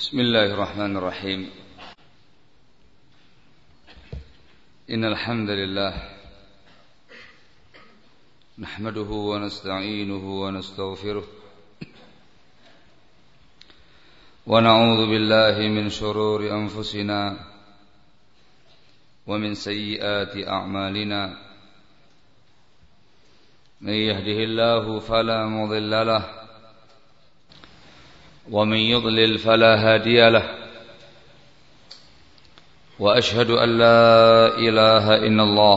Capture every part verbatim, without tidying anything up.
بسم الله الرحمن الرحيم إن الحمد لله نحمده ونستعينه ونستغفره ونعوذ بالله من شرور أنفسنا ومن سيئات أعمالنا من يهده الله فلا مضل له ومن يضلل فلا هادي له وأشهد أن لا إله إلا الله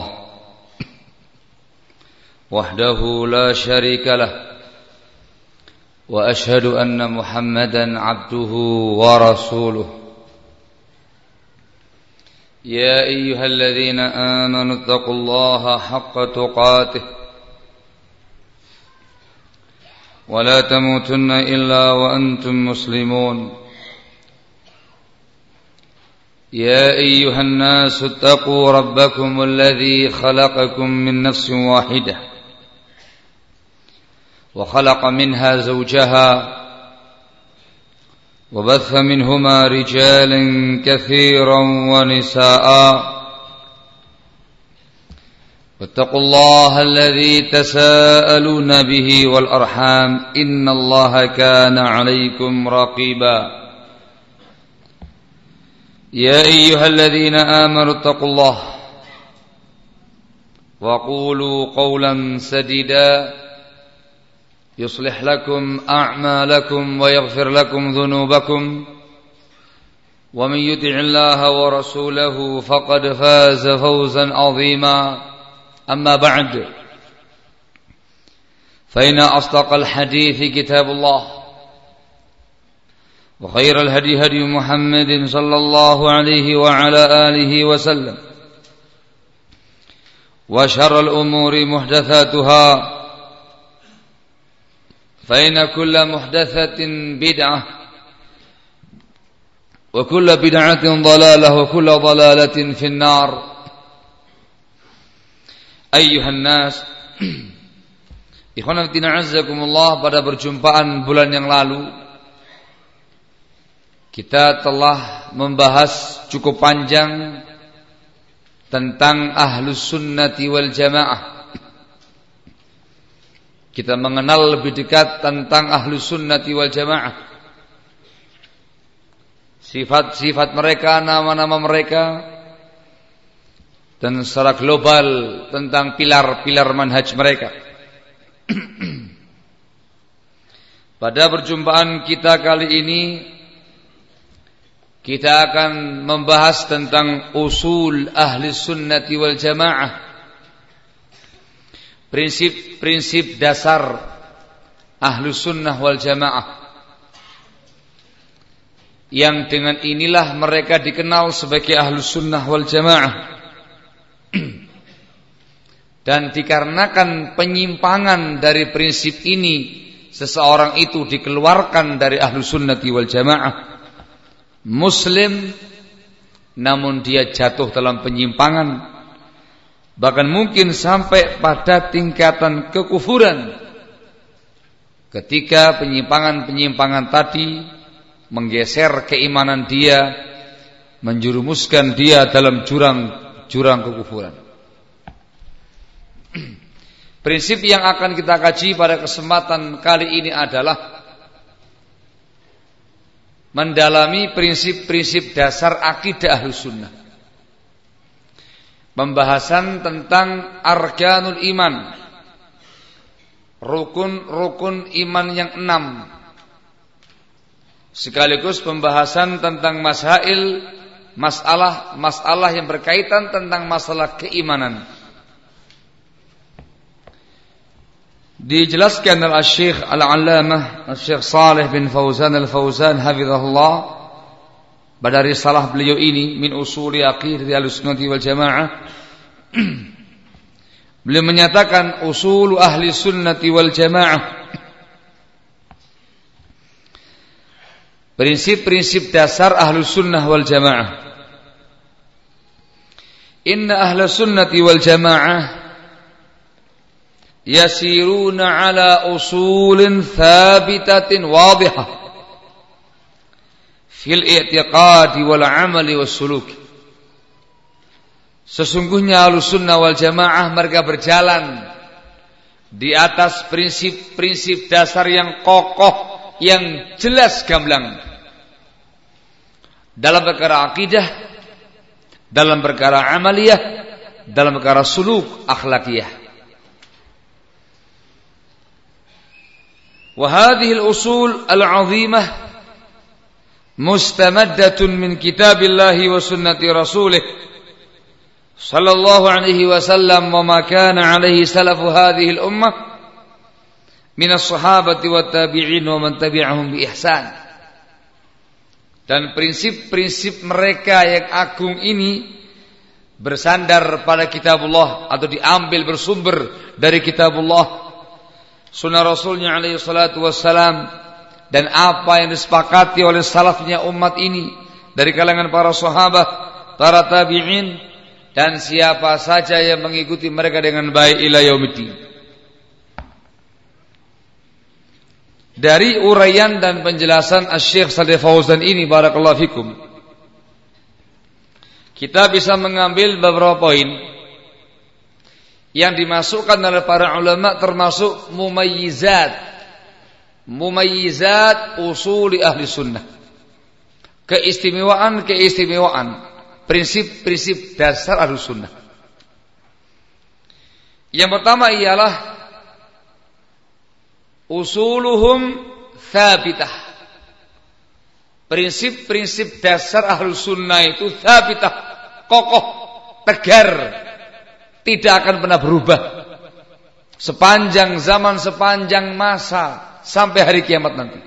وحده لا شريك له وأشهد أن محمدا عبده ورسوله يا أيها الذين آمنوا اتقوا الله حق تقاته ولا تموتن إلا وأنتم مسلمون يا أيها الناس اتقوا ربكم الذي خلقكم من نفس واحدة وخلق منها زوجها وبث منهما رجالا كثيرا ونساء واتقوا الله الذي تساءلون به والأرحام إن الله كان عليكم رقيبا يا أيها الذين آمنوا اتقوا الله وقولوا قولا سديدا يصلح لكم أعمالكم ويغفر لكم ذنوبكم ومن يطع الله ورسوله فقد فاز فوزا عظيما أما بعد فإن أصدق الحديث كتاب الله وخير الهدي هدي محمد صلى الله عليه وعلى آله وسلم وشر الأمور محدثاتها فإن كل محدثة بدعة وكل بدعة ضلالة وكل ضلالة في النار. Ayyuhan nas, ikhwan fillah azzakumullah, pada perjumpaan bulan yang lalu kita telah membahas cukup panjang tentang ahlus sunnati wal jamaah. Kita mengenal lebih dekat tentang ahlus sunnati wal jamaah, sifat-sifat mereka, nama-nama mereka, dan secara global tentang pilar-pilar manhaj mereka. Pada perjumpaan kita kali ini kita akan membahas tentang usul ahli sunnati wal jamaah, prinsip-prinsip dasar ahli sunnah wal jamaah, yang dengan inilah mereka dikenal sebagai ahli sunnah wal jamaah. Dan dikarenakan penyimpangan dari prinsip ini, seseorang itu dikeluarkan dari ahlus sunnati wal jamaah. Muslim namun dia jatuh dalam penyimpangan, bahkan mungkin sampai pada tingkatan kekufuran, ketika penyimpangan-penyimpangan tadi menggeser keimanan dia, menjerumuskan dia dalam jurang jurang kekufuran. Prinsip yang akan kita kaji pada kesempatan kali ini adalah mendalami prinsip-prinsip dasar akidah Ahlus Sunnah. Pembahasan tentang arkanul iman, rukun-rukun iman yang enam, sekaligus pembahasan tentang masail, masalah-masalah yang berkaitan tentang masalah keimanan. Dijelaskan oleh Syekh Al-Allamah Syekh Saleh bin Fauzan Al-Fauzan hafizahullah pada risalah beliau ini, Min Usuli Aqidati Ahlussunnah wal Jamaah. Beliau menyatakan usul ahli sunnati wal jamaah, prinsip-prinsip dasar ahli sunnah wal jamaah. Inna ahli sunnati wal jamaah yasiruna ala usulin thabitatin wadihah fil i'tiqadi wal amali was suluk. Sesungguhnya Ahlussunnah wal Jamaah mereka berjalan di atas prinsip-prinsip dasar yang kokoh, yang jelas gamblang dalam perkara akidah, dalam perkara amaliyah, dalam perkara suluk akhlakiyah. Wa hadhihi al-usul al-'azimah mustamaddatun min kitabillahi wa sunnati rasulih sallallahu alaihi wasallam wa ma kana alaihi salafu hadhihi al-ummah min as-sahabati wat tabi'in wa man tabi'ahum bi ihsan. Dan prinsip-prinsip mereka yang agung ini bersandar pada kitabullah atau diambil bersumber dari kitabullah, sunnah rasulnya alaihi salatu wassalam, dan apa yang disepakati oleh salafnya umat ini dari kalangan para sahabat, para tabi'in, dan siapa saja yang mengikuti mereka dengan baik ila yaumiddin. Dari uraian dan penjelasan Asy-Syaikh Shalih Fauzan ini, barakallahu fikum, kita bisa mengambil beberapa poin yang dimasukkan oleh para ulama, termasuk mumayyizat mumayyizat usuli ahli sunnah, keistimewaan-keistimewaan prinsip-prinsip dasar ahli sunnah. Yang pertama ialah usuluhum thabitah. Prinsip-prinsip dasar ahli sunnah itu thabitah, kokoh, tegar, tidak akan pernah berubah sepanjang zaman, sepanjang masa, sampai hari kiamat nanti.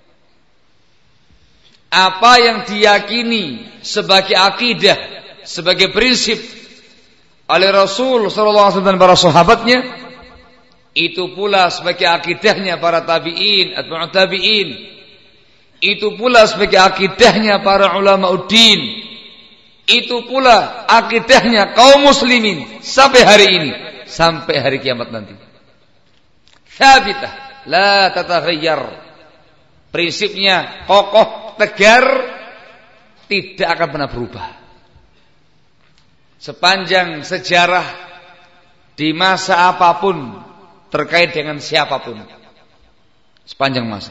Apa yang diyakini sebagai akidah, sebagai prinsip oleh Rasul sallallahu alaihi wasallam dan para sahabatnya, itu pula sebagai akidahnya para tabi'in, atba'ut tabi'in. Itu pula sebagai akidahnya para ulama uddin. Itu pula akidahnya kaum muslimin sampai hari ini, sampai hari kiamat nanti. Thabitah, la tataghayyar. Prinsipnya kokoh, tegar, tidak akan pernah berubah sepanjang sejarah, di masa apapun, terkait dengan siapapun, sepanjang masa.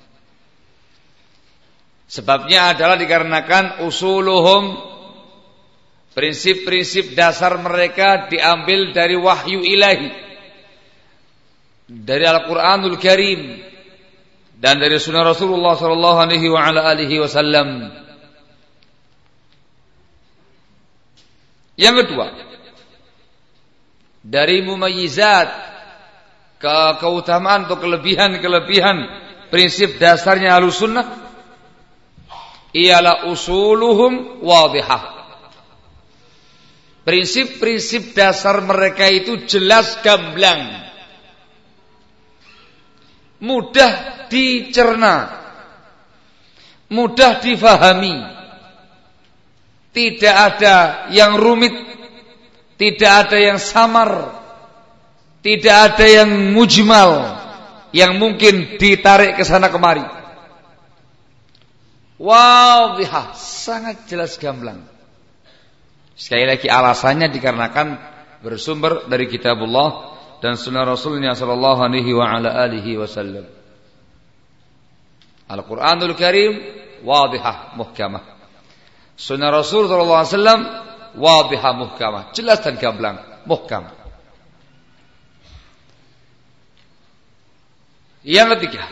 Sebabnya adalah dikarenakan usuluhum, prinsip-prinsip dasar mereka diambil dari wahyu ilahi, dari Al-Quranul Karim, dan dari sunnah Rasulullah sallallahu alaihi wa ala alihi wasallam. Yang kedua, dari mumayyizat, ke keutamaan atau kelebihan-kelebihan prinsip dasarnya Ahlus Sunnah ialah usuluhum wadihah. Prinsip-prinsip dasar mereka itu jelas gamblang, mudah dicerna, mudah difahami, tidak ada yang rumit, tidak ada yang samar, tidak ada yang mujmal yang mungkin ditarik ke sana kemari. Wadihah, sangat jelas gamblang. Sekali lagi alasannya dikarenakan bersumber dari kitabullah dan sunnah Rasulnya sallallahu alaihi wa ala alihi wasallam. Al-Quranul Karim wadihah muhkamah. Sunnah Rasul sallallahu alaihi wasallam wadihah muhkamah, jelas dan gamblang, muhkam. Yang ketiga,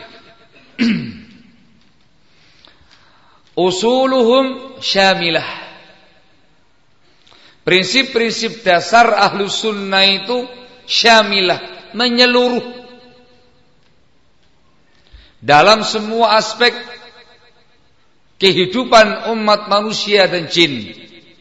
usuluhum syamilah. Prinsip-prinsip dasar Ahlus Sunnah itu syamilah, menyeluruh dalam semua aspek kehidupan umat manusia dan jin,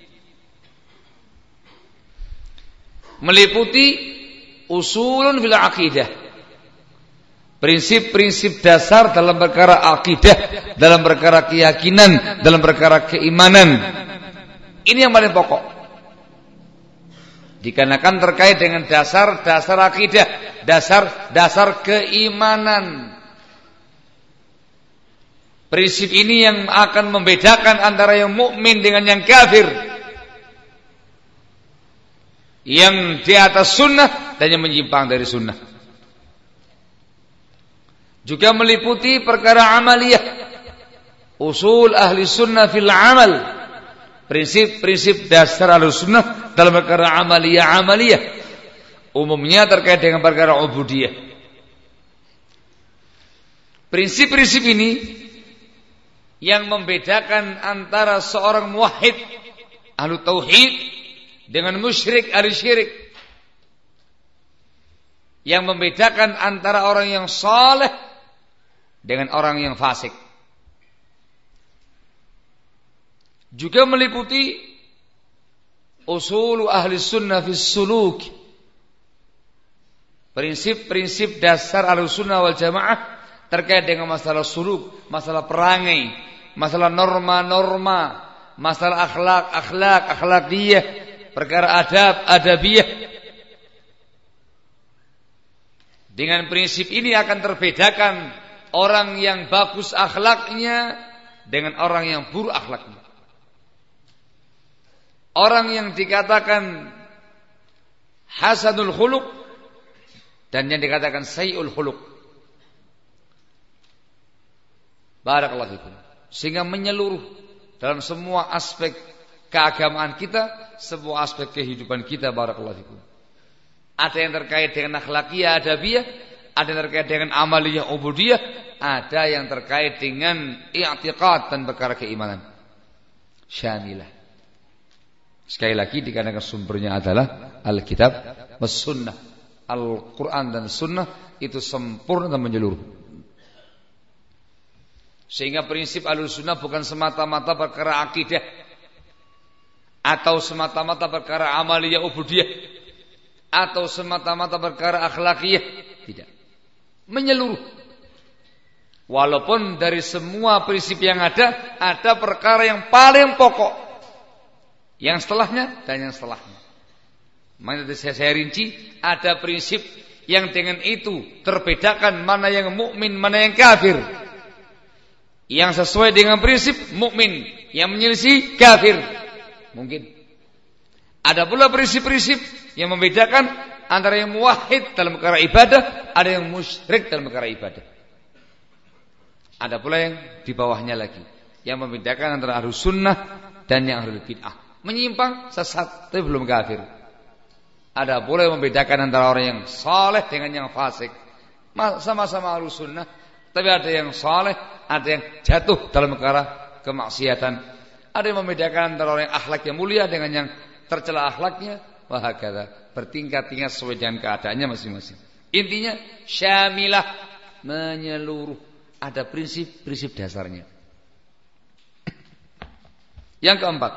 meliputi usulun fil aqidah, prinsip-prinsip dasar dalam perkara akidah, dalam perkara keyakinan, dalam perkara keimanan. Ini yang paling pokok, dikarenakan terkait dengan dasar-dasar akidah, dasar-dasar keimanan. Prinsip ini yang akan membedakan antara yang mukmin dengan yang kafir, yang di atas sunnah dan yang menyimpang dari sunnah. Juga meliputi perkara amaliyah, usul ahli sunnah fil amal, prinsip-prinsip dasar ahli sunnah dalam perkara amaliyah-amaliyah, umumnya terkait dengan perkara ubudiyah. Prinsip-prinsip ini yang membedakan antara seorang muwahhid ahlu tauhid dengan musyrik ahli syirik, yang membedakan antara orang yang saleh dengan orang yang fasik. Juga meliputi usul ahli sunnah fis suluk, prinsip-prinsip dasar ahli sunnah wal jamaah terkait dengan masalah suluk, masalah perangai, masalah norma-norma, masalah akhlak, akhlak, akhlakiyah, perkara adab, adabiyah. Dengan prinsip ini akan terbedakan orang yang bagus akhlaknya dengan orang yang buruk akhlaknya. Orang yang dikatakan hasanul khuluq dan yang dikatakan sayyi'ul khuluq. Barakallahu fikum. Sehingga menyeluruh dalam semua aspek keagamaan kita, semua aspek kehidupan kita. Barakallahu fikum. Ada yang terkait dengan akhlakiyah, adabiyah, ada yang terkait dengan amaliyah, ubudiyah, ada yang terkait dengan i'tiqad dan perkara keimanan. Syamilah. Sekali lagi dikarenakan sumbernya adalah Alkitab was Sunnah. Al-Quran dan Sunnah itu sempurna dan menyeluruh. Sehingga prinsip Ahlussunnah bukan semata-mata perkara akidah atau semata-mata perkara amaliyah ubudiyah atau semata-mata perkara akhlakiyah, tidak. Menyeluruh. Walaupun dari semua prinsip yang ada, ada perkara yang paling pokok, yang setelahnya dan yang setelahnya. Makanya saya, saya rinci, ada prinsip yang dengan itu terbedakan mana yang mukmin, mana yang kafir. Yang sesuai dengan prinsip mukmin, yang menyelisih kafir. Mungkin. Ada pula prinsip-prinsip yang membedakan antara yang muwahhid dalam perkara ibadah, ada yang musyrik dalam perkara ibadah. Ada pula yang di bawahnya lagi, yang membedakan antara ahlus sunnah dan yang ahlul bid'ah. Menyimpang, sesat, tapi belum kafir. Ada pula yang membedakan antara orang yang saleh dengan yang fasik. Sama-sama ahlus sunnah, tapi ada yang saleh, ada yang jatuh dalam perkara kemaksiatan. Ada yang membedakan antara orang yang akhlaknya mulia dengan yang tercela akhlaknya, wahakadha, bertingkat-tingkat sesuai dengan keadaannya masing-masing. Intinya syamilah, menyeluruh. Ada prinsip-prinsip dasarnya. Yang keempat,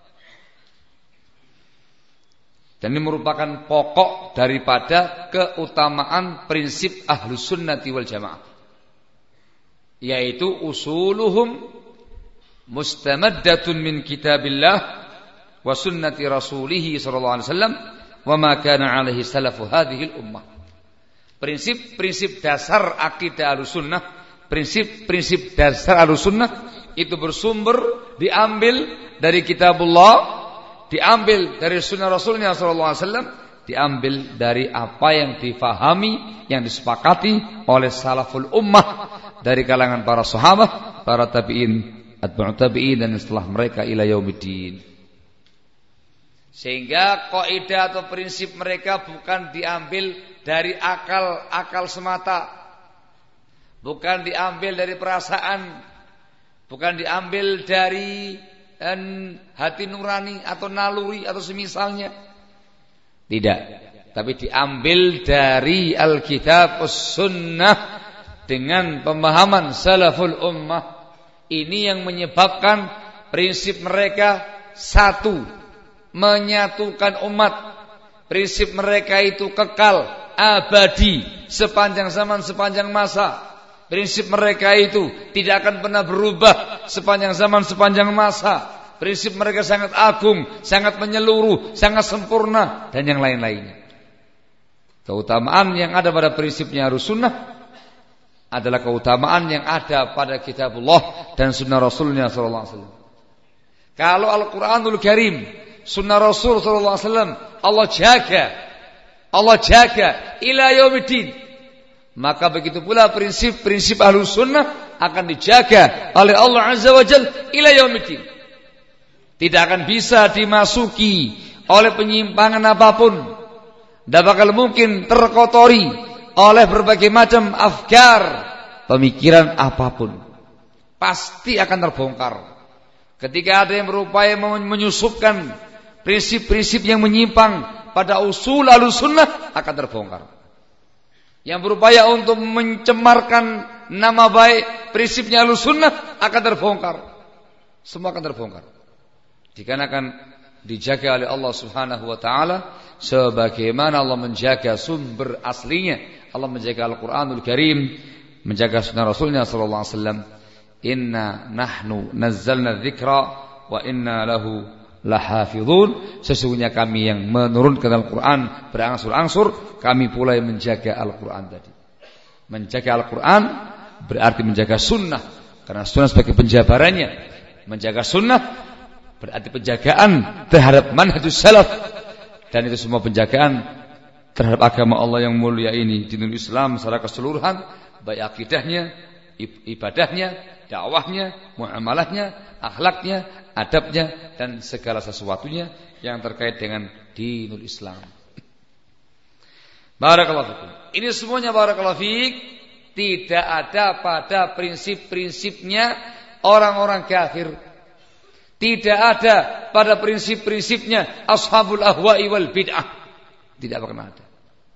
dan ini merupakan pokok daripada keutamaan prinsip Ahlus Sunnati wal Jamaah, yaitu usuluhum mustamaddatun min kitabillah wa sunnati rasulih sallallahu alaihi wasallam wa ma kana alaihi salafu hadhil ummah. Prinsip-prinsip dasar akidah Ahlussunnah, prinsip-prinsip dasar Ahlussunnah itu bersumber diambil dari kitabullah, diambil dari sunnah Rasulnya sallallahu alaihi wasallam, diambil dari apa yang difahami, yang disepakati oleh salaful ummah dari kalangan para sahabat, para tabi'in, atba'ut tabi'in dan setelah mereka ila yaumiddin. Sehingga kaidah atau prinsip mereka bukan diambil dari akal-akal semata, bukan diambil dari perasaan, bukan diambil dari dan hati nurani atau naluri atau semisalnya. Tidak, tapi diambil dari Alkitab was-Sunnah dengan pemahaman salaful ummah. Ini yang menyebabkan prinsip mereka satu, menyatukan umat. Prinsip mereka itu kekal, abadi, sepanjang zaman, sepanjang masa. Prinsip mereka itu tidak akan pernah berubah sepanjang zaman, sepanjang masa. Prinsip mereka sangat agung, sangat menyeluruh, sangat sempurna, dan yang lain-lainnya. Keutamaan yang ada pada prinsipnya Ahlussunnah adalah keutamaan yang ada pada kitabullah dan sunnah Rasulnya sallallahu alaihi wasallam. Kalau Al-Quranul Karim, sunnah Rasul sallallahu alaihi wasallam, Allah jaga, Allah jaga ila yaumiddin, maka begitu pula prinsip-prinsip Ahlus Sunnah akan dijaga oleh Allah Azza wa Jalla ila yaumiddin. Tidak akan bisa dimasuki oleh penyimpangan apapun. Tidak bakal mungkin terkotori oleh berbagai macam afkar, pemikiran apapun. Pasti akan terbongkar. Ketika ada yang berupaya menyusupkan prinsip-prinsip yang menyimpang pada usul Ahlussunnah, akan terbongkar. Yang berupaya untuk mencemarkan nama baik prinsipnya Ahlussunnah, akan terbongkar. Semua akan terbongkar. Dikarenakan dijaga oleh Allah Subhanahu wa taala sebagaimana Allah menjaga sumber aslinya. Allah menjaga Al-Qur'anul Karim, menjaga sunnah Rasulnya sallallahu alaihi wasallam. Inna nahnu nazzalna dzikra wa inna lahu lahafizun. Sesungguhnya kami yang menurunkan Al-Qur'an berangsur-angsur, kami pula yang menjaga Al-Qur'an tadi. Menjaga Al-Qur'an berarti menjaga sunnah, karena sunnah sebagai penjabarannya. Menjaga sunnah berarti penjagaan terhadap manhajus salaf, dan itu semua penjagaan terhadap agama Allah yang mulia ini, dinul Islam secara keseluruhan, baik akidahnya, ibadahnya, dakwahnya, muamalahnya, akhlaknya, adabnya, dan segala sesuatunya yang terkait dengan dinul Islam. Barakallahu fikum. Ini semuanya barakallahu fik tidak ada pada prinsip-prinsipnya orang-orang kafir. Tidak ada pada prinsip-prinsipnya ashabul ahwa'i wal bid'ah. Tidak pernah ada.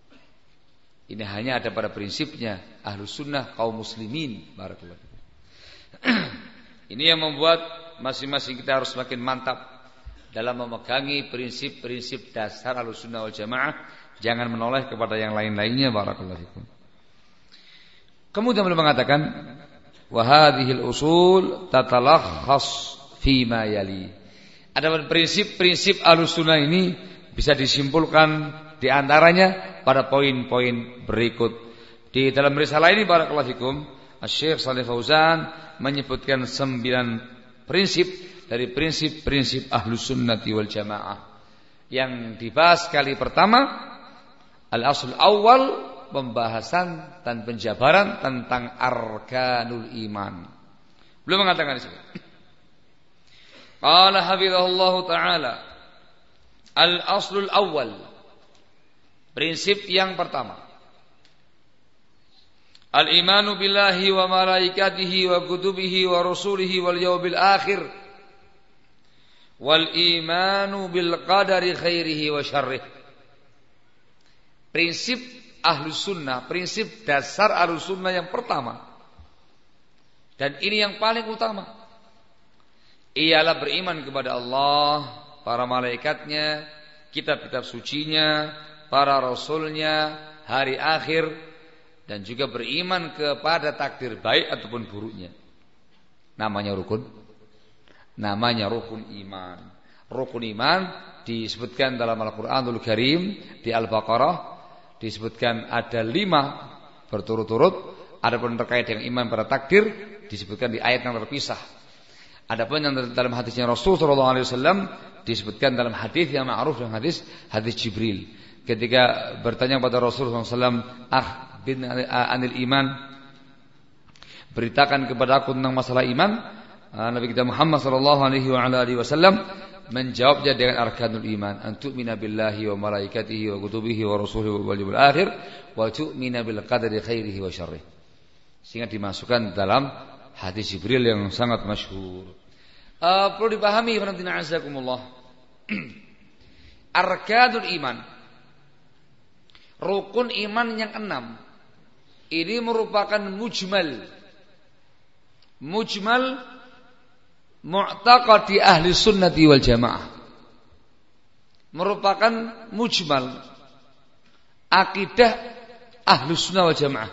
Ini hanya ada pada prinsipnya Ahlus Sunnah kaum muslimin. Barakallahu. Ini yang membuat masing-masing kita harus semakin mantap dalam memegangi prinsip-prinsip dasar Ahlus Sunnah wal Jamaah. Jangan menoleh kepada yang lain-lainnya. Barakallahu. Kemudian beliau mengatakan, wa hadhil usul tatalakhas fima yali. Adapun prinsip-prinsip Ahlussunnah ini bisa disimpulkan di antaranya pada poin-poin berikut. Di dalam risalah ini barakallahu fikum, Asy-Syaikh Shalih Fauzan menyebutkan sembilan prinsip dari prinsip-prinsip Ahlussunnah wal Jamaah. Yang dibahas kali pertama, al-asl awal, pembahasan dan penjabaran tentang arkanul iman. Belum mengatakan di sini. Qala hafizahullahu ta'ala, al-aslul awwal, prinsip yang pertama, al-imanu billahi wa malaikatihi wa kutubihi wa rusulihi wal yawmil akhir wal imanu bil qadari khairihi wa syarrih. Prinsip Ahlus Sunnah, prinsip dasar Ahlus Sunnah yang pertama, dan ini yang paling utama, ialah beriman kepada Allah, para malaikatnya, kitab-kitab sucinya, para rasulnya, hari akhir, dan juga beriman kepada takdir baik ataupun buruknya. Namanya rukun. Namanya rukun iman. Rukun iman disebutkan dalam Al-Quranul Karim di Al-Baqarah, disebutkan ada lima berturut-turut. Adapun terkait dengan iman pada takdir disebutkan di ayat yang terpisah. Adapun yang dalam hadisnya Rasul sallallahu alaihi wasallam disebutkan dalam hadis yang ma'ruf, dengan hadis hadis Jibril. Ketika bertanya kepada Rasul sallallahu alaihi wasallam, "Ah bin anil iman," beritakan kepada aku tentang masalah iman. Nabi kita Muhammad sallallahu alaihi wasallam menjawabnya dengan arkanul iman, an tu'mina billahi wa malaikatihi wa kutubihi wa rusulihi wal yawmil akhir wa tu'mina bil qadari khairihi wa syarrih. Sehingga dimasukkan dalam hadis Jibril yang sangat masyhur. Uh, perlu dipahami penantina azakumullah. Arkanul iman, rukun iman yang enam, ini merupakan mujmal. Mujmal mu'taqadi ahli sunnati wal jamaah. Merupakan mujmal akidah ahli sunnah wal jamaah.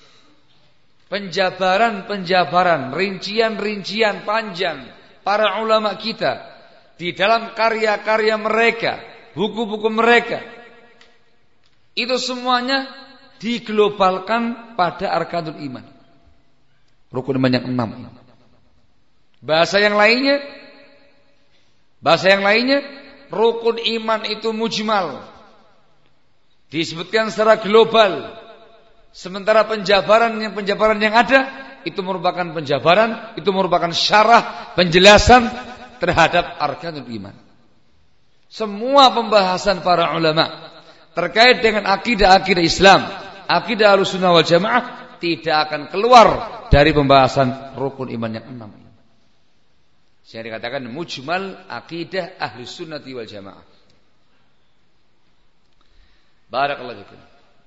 Penjabaran-penjabaran, rincian-rincian panjang para ulama kita di dalam karya-karya mereka, buku-buku mereka, itu semuanya diglobalkan pada arkanul iman. Rukun iman yang enam. Bahasa yang lainnya, bahasa yang lainnya, rukun iman itu mujmal, disebutkan secara global. Sementara penjabaran yang penjabaran yang ada itu merupakan penjabaran, itu merupakan syarah, penjelasan terhadap arkanul iman. Semua pembahasan para ulama terkait dengan akidah-akidah Islam, akidah Ahlussunnah wal Jamaah tidak akan keluar dari pembahasan rukun iman yang enam. Saya dikatakan mujmal akidah Ahlussunnah wal Jamaah. Barakallahu fikum.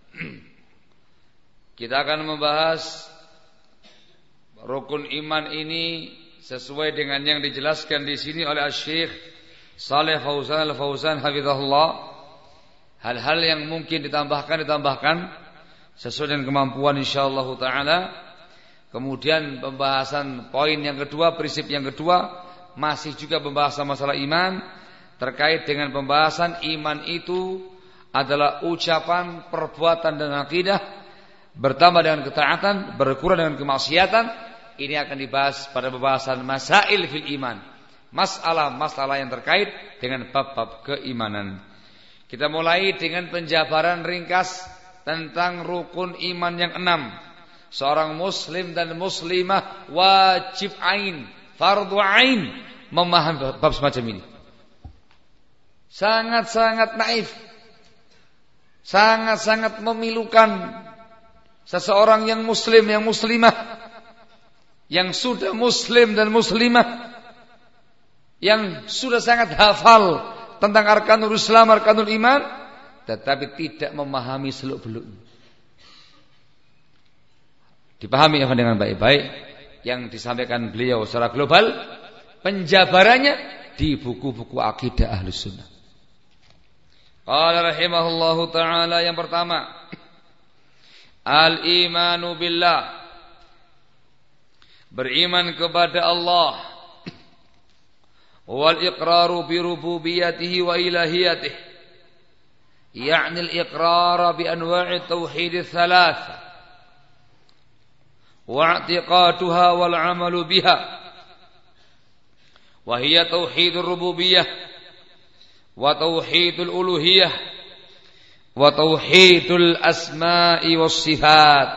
Kita akan membahas rukun iman ini sesuai dengan yang dijelaskan di sini oleh Syekh Shalih Fauzan Al-Fauzan hafizahullah. Hal-hal yang mungkin ditambahkan ditambahkan sesuai dengan kemampuan insyaallah taala. Kemudian pembahasan poin yang kedua, prinsip yang kedua masih juga pembahasan masalah iman terkait dengan pembahasan iman itu adalah ucapan, perbuatan dan akidah, bertambah dengan ketaatan, berkurang dengan kemaksiatan. Ini akan dibahas pada pembahasan masail fil iman, masalah-masalah yang terkait dengan bab-bab keimanan. Kita mulai dengan penjabaran ringkas tentang rukun iman yang enam. Seorang muslim dan muslimah wajib ain, fardu ain memahami bab semacam ini. Sangat-sangat naif, sangat-sangat memilukan seseorang yang muslim, yang muslimah, yang sudah muslim dan muslimah, yang sudah sangat hafal tentang arkanul Islam, arkanul iman, tetapi tidak memahami seluk-beluknya. Dipahami ya dengan baik-baik yang disampaikan beliau secara global, penjabarannya di buku-buku akidah Ahlus Sunnah. Qala rahimahullahu ta'ala, yang pertama, al-imanu billah, beriman kepada Allah, wal iqraru bi rububiyyatihi wa ilahiyatihi, yakni al-iqrar bi anwa'i tauhid ats-tsalatsa wa i'tiqaduha wal 'amalu biha, wa hiya tauhidur rububiyyah wa tauhidul uluhiyah wa tauhidul asma'i was sifat.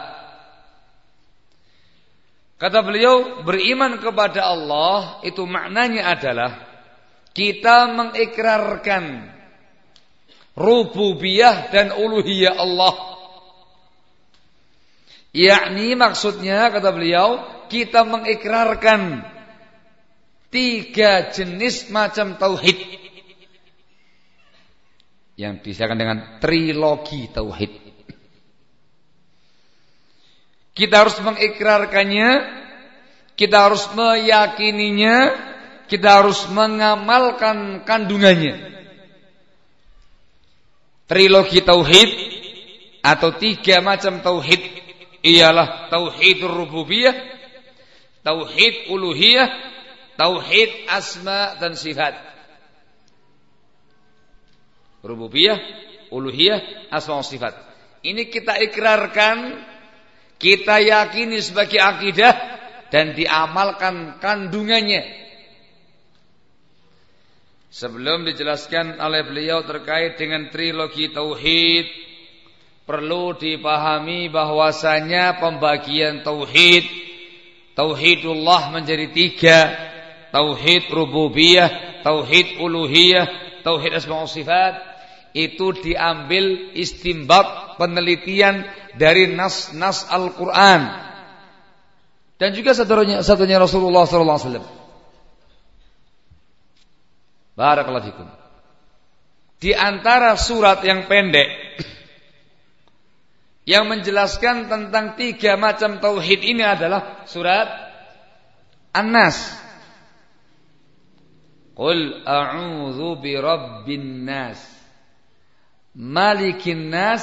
Kata beliau, beriman kepada Allah itu maknanya adalah kita mengikrarkan rububiyah dan uluhiyah Allah. Yakni maksudnya, kata beliau, kita mengikrarkan tiga jenis macam tauhid yang disebutkan dengan trilogi tauhid. Kita harus mengikrarkannya, kita harus meyakininya, kita harus mengamalkan kandungannya. Trilogi tauhid atau tiga macam tauhid ialah tauhidur rububiyah, tauhid uluhiyah, tauhid asma dan sifat. Rububiyah, uluhiyah, asma dan sifat. Ini kita ikrarkan, kita yakini sebagai akidah dan diamalkan kandungannya. Sebelum dijelaskan oleh beliau terkait dengan trilogi tauhid, perlu dipahami bahwasanya pembagian tauhid, tauhidullah menjadi tiga: tauhid rububiyah, tauhid uluhiyah, tauhid asma wa sifat. Itu diambil istinbat, penelitian dari nas-nas Al-Quran dan juga satunya, satunya Rasulullah sallallahu alaihi wasallam. Barakallahu fikum. Di antara surat yang pendek yang menjelaskan tentang tiga macam tauhid ini adalah surat An-Nas. Qul a'udzu birabbin nas, malikin nas,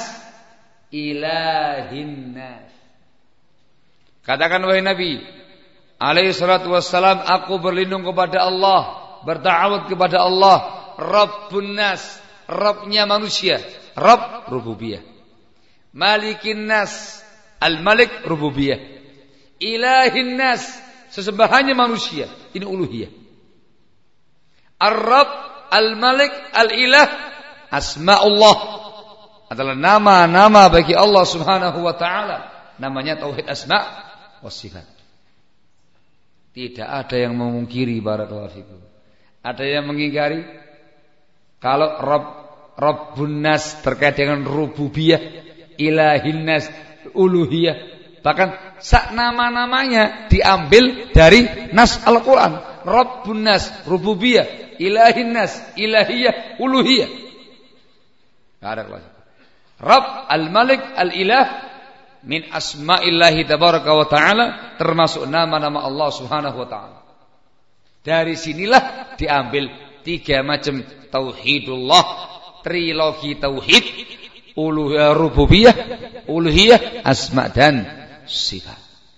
ilahin nas. Katakan wahai Nabi alaihi salatu wassalam, aku berlindung kepada Allah, bertawud kepada Allah, Rabbun nas, Rabbnya manusia, Rabb rububiyah. Malikin nas, al-malik rububiyah. ilahin nas, sesembahannya manusia. Ini uluhiyah. Ar-Rabb, Al-Malik, Al-Ilah, asma'ullah adalah nama-nama bagi Allah Subhanahu wa taala. Namanya tauhid asma' wa sifat. Tidak ada yang memungkiri, barakallahu fikum. Ada yang mengingkari kalau Rabb, Rabbun Nas terkait dengan rububiyah, ilahin nas, uluhiyah, bahkan sak nama-namanya diambil dari nas Al-Qur'an. Rabbun Nas, rububiyah, ilahin nas, ilahiyah, uluhiyah. Barakallahu. Rabb, Al-Malik, Al-Ilah min asma'illahi tabaraka wa ta'ala, termasuk nama-nama Allah Subhanahu wa ta'ala. Dari sinilah diambil tiga macam tauhidullah, trilogi tauhid, uluhiyah, rububiyah, uluhiyah, asma dan sifat.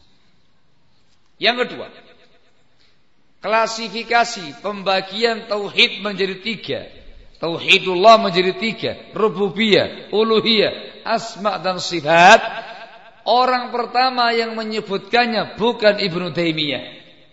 Yang kedua, klasifikasi pembagian tauhid menjadi tiga. Tauhidullah menjadi tiga, rububiyah, uluhiyah, asma dan sifat. Orang pertama yang menyebutkannya bukan Ibnu Taimiyah.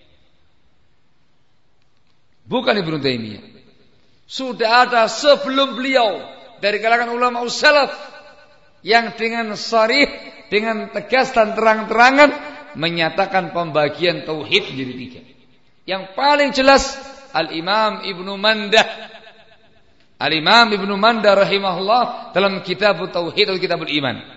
Bukan Ibnu Taimiyah. Sudah ada sebelum beliau dari kalangan ulama salaf yang dengan sharih, dengan tegas dan terang-terangan menyatakan pembagian tauhid menjadi tiga. Yang paling jelas Al-Imam Ibnu Mandah. Al-Imam Ibnu Mandah rahimahullah dalam kitab Tauhid atau Kitabul Iman.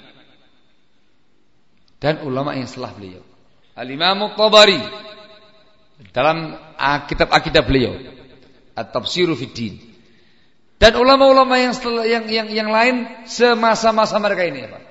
Dan ulama yang setelah beliau, Al-Imam At-Tabari dalam kitab akidah beliau, At-Tafsiru fid Din, dan ulama-ulama yang setelah, yang yang yang lain semasa-masa mereka ini, Pak.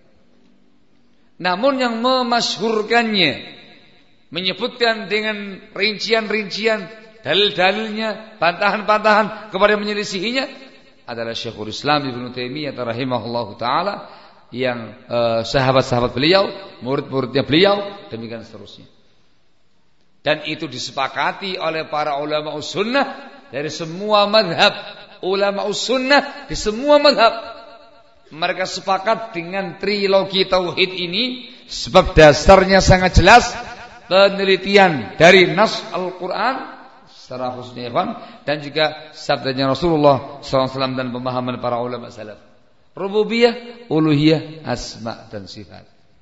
Namun yang memasyhurkannya, menyebutkan dengan rincian-rincian, dalil-dalilnya, bantahan-bantahan kepada menyelisihinya adalah Syekhul Islam Ibnu Taimiyah rahimahullahu taala, yang eh, sahabat-sahabat beliau, murid-muridnya beliau, demikian seterusnya. Dan itu disepakati oleh para ulama sunnah dari semua madhab. Ulama sunnah di semua madhab, mereka sepakat dengan trilogi tauhid ini, sebab dasarnya sangat jelas, penelitian dari nas Al-Quran secara khususnya, dan juga sabdanya Rasulullah shallallahu alaihi wasallam dan pemahaman para ulama salaf. Rububiyah, uluhiyah, asma dan sifat.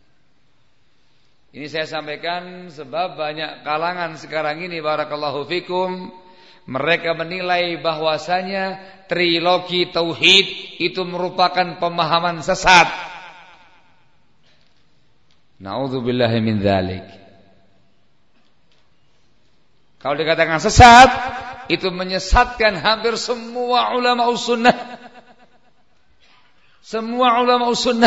Ini saya sampaikan sebab banyak kalangan sekarang ini, barakallahu fikum, mereka menilai bahwasanya trilogi tauhid itu merupakan pemahaman sesat. Na'udzubillahi min dzalik. Kalau dikatakan sesat, itu menyesatkan hampir semua ulama sunnah. Semua ulama sunnah.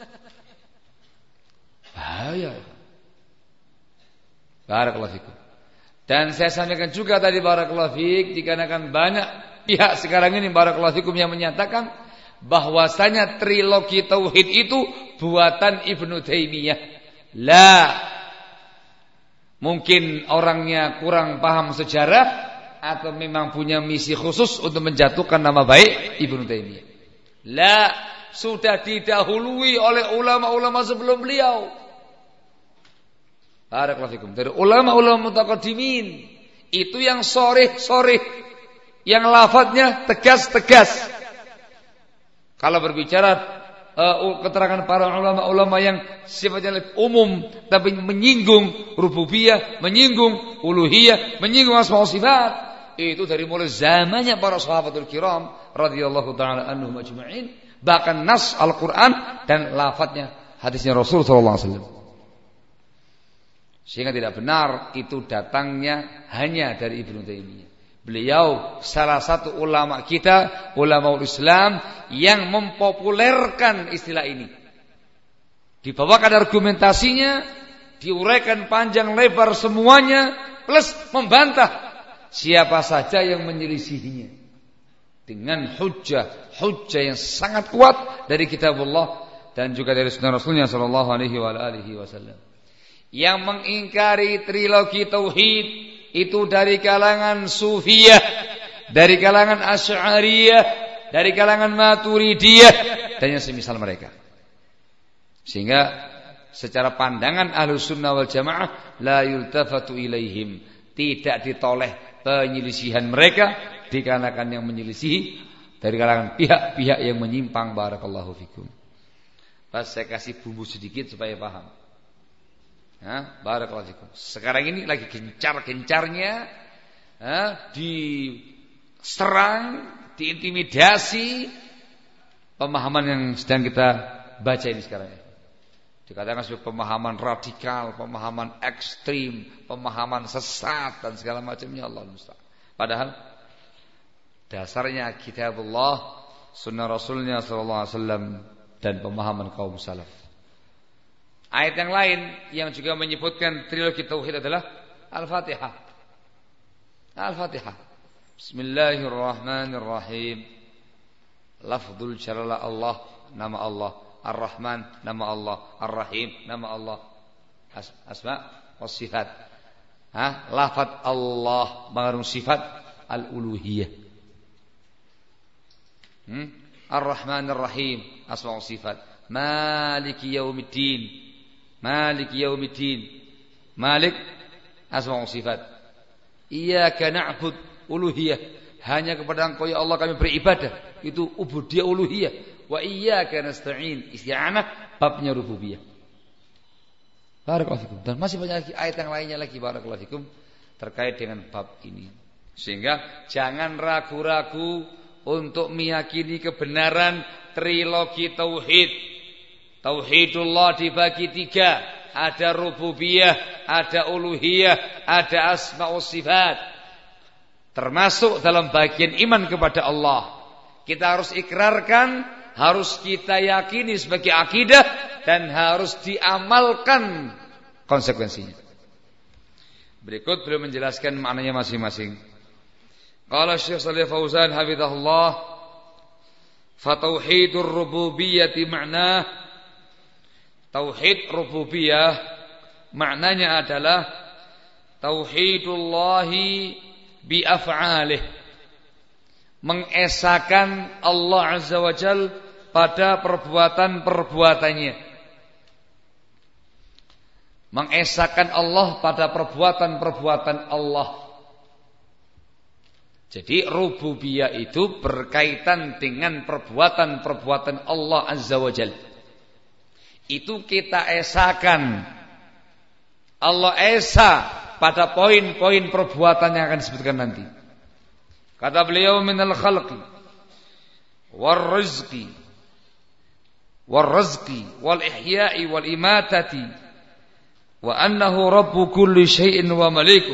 Bahaya. Barakallahu fikum. Dan saya sampaikan juga tadi, barakallahu fik, dikarenakan banyak pihak sekarang ini, barakallahu fikum, yang menyatakan bahwasanya trilogi tauhid itu buatan Ibnu Taimiyah. La. Mungkin orangnya kurang paham sejarah atau memang punya misi khusus untuk menjatuhkan nama baik Ibnu Taimiyah. La. Sudah didahului oleh ulama-ulama sebelum beliau. Barakallahu fikum. Dari ulama-ulama mutaqaddimin, itu yang sorih-sorih, yang lafadznya tegas-tegas. Kalau berbicara uh, keterangan para ulama-ulama yang sifatnya umum, tapi menyinggung rububiyah, menyinggung uluhiyah, menyinggung asma wa sifat, itu dari mulai zamannya para sahabatul kiram radhiyallahu taala anhum ajma'in. Bahkan nas Al-Quran dan lafadznya hadisnya Rasul sallallahu alaihi wasallam. Sehingga tidak benar itu datangnya hanya dari Ibnu Taimiyah. Beliau salah satu ulama kita, ulama Islam, yang mempopulerkan istilah ini. Dibawakan argumentasinya, diuraikan panjang lebar semuanya, plus membantah siapa saja yang menyelisihinya dengan hujjah, hujjah yang sangat kuat dari kitabullah dan juga dari sunnah Rasulnya sallallahu alaihi wasallam. Yang mengingkari trilogi tauhid itu dari kalangan Sufiyah, dari kalangan Asy'ariyah, dari kalangan Maturidiyah dan yang semisal mereka. Sehingga secara pandangan Ahlus Sunnah wal Jamaah la yultafatu ilaihim, tidak ditoleh penyelisihan mereka dikarenakan yang menyelisihi dari kalangan pihak-pihak yang menyimpang. Barakallahu fikum. Pas saya kasih bumbu sedikit supaya paham. Nah, barakallahu fikum. Sekarang ini lagi gencar-gencarnya nah, diserang, diintimidasi pemahaman yang sedang kita baca ini sekarang. Dikatakan sebagai pemahaman radikal, pemahaman ekstrim, pemahaman sesat dan segala macamnya. Allah musta'an. Padahal dasarnya kitabullah, sunnah Rasulnya sallallahu alaihi wasallam dan pemahaman kaum salaf. Ayat yang lain yang juga menyebutkan trilogi tauhid adalah Al-Fatihah. Al-Fatihah. Bismillahirrahmanirrahim. Lafzul jalala Allah, nama Allah. Ar-Rahman, nama Allah. Ar-Rahim, nama Allah. As asma was sifat. Ha? Lafaz Allah mengandung sifat al-uluhiyah. Hmm? Ar-Rahman Ar-Rahim, asma was sifat. Maliki yaumiddin. Maliki yaumiddin. Malik, asma was sifat. Iyyaka na'bud, uluhiyah. Hanya kepada Engkau ya Allah kami beribadah. Itu ubudiyah uluhiyah. Wa iyyaka nasta'in, isti'anah, babnya rububiyah. Barakallahu fikum. Dan masih banyak lagi ayat yang lainnya lagi barakallahu fikum terkait dengan bab ini. Sehingga jangan ragu-ragu untuk meyakini kebenaran trilogi tauhid. Tauhidullah dibagi tiga, ada rububiyah, ada uluhiyah, ada asma wa sifat. Termasuk dalam bagian iman kepada Allah. Kita harus ikrarkan, harus kita yakini sebagai akidah dan harus diamalkan konsekuensinya. Berikut beliau menjelaskan maknanya masing-masing. Qala Syekh Shalih Fauzan hafizahullah, fa tauhidur rububiyyati ma'na, tauhid rububiyah maknanya adalah tauhidullahi bi af'alih, mengesakan Allah Azza wa Jal pada perbuatan-perbuatannya. Mengesakan Allah pada perbuatan-perbuatan Allah. Jadi rububiyah itu berkaitan dengan perbuatan-perbuatan Allah Azza wa Jal. Itu kita esakan. Allah esa pada poin-poin perbuatan yang akan disebutkan nanti. Kata beliau, minal khalqi wal rizqi wal rizqi wal ihya'i wal imatati wa annahu rabbu kulli syai'in wa malikuh.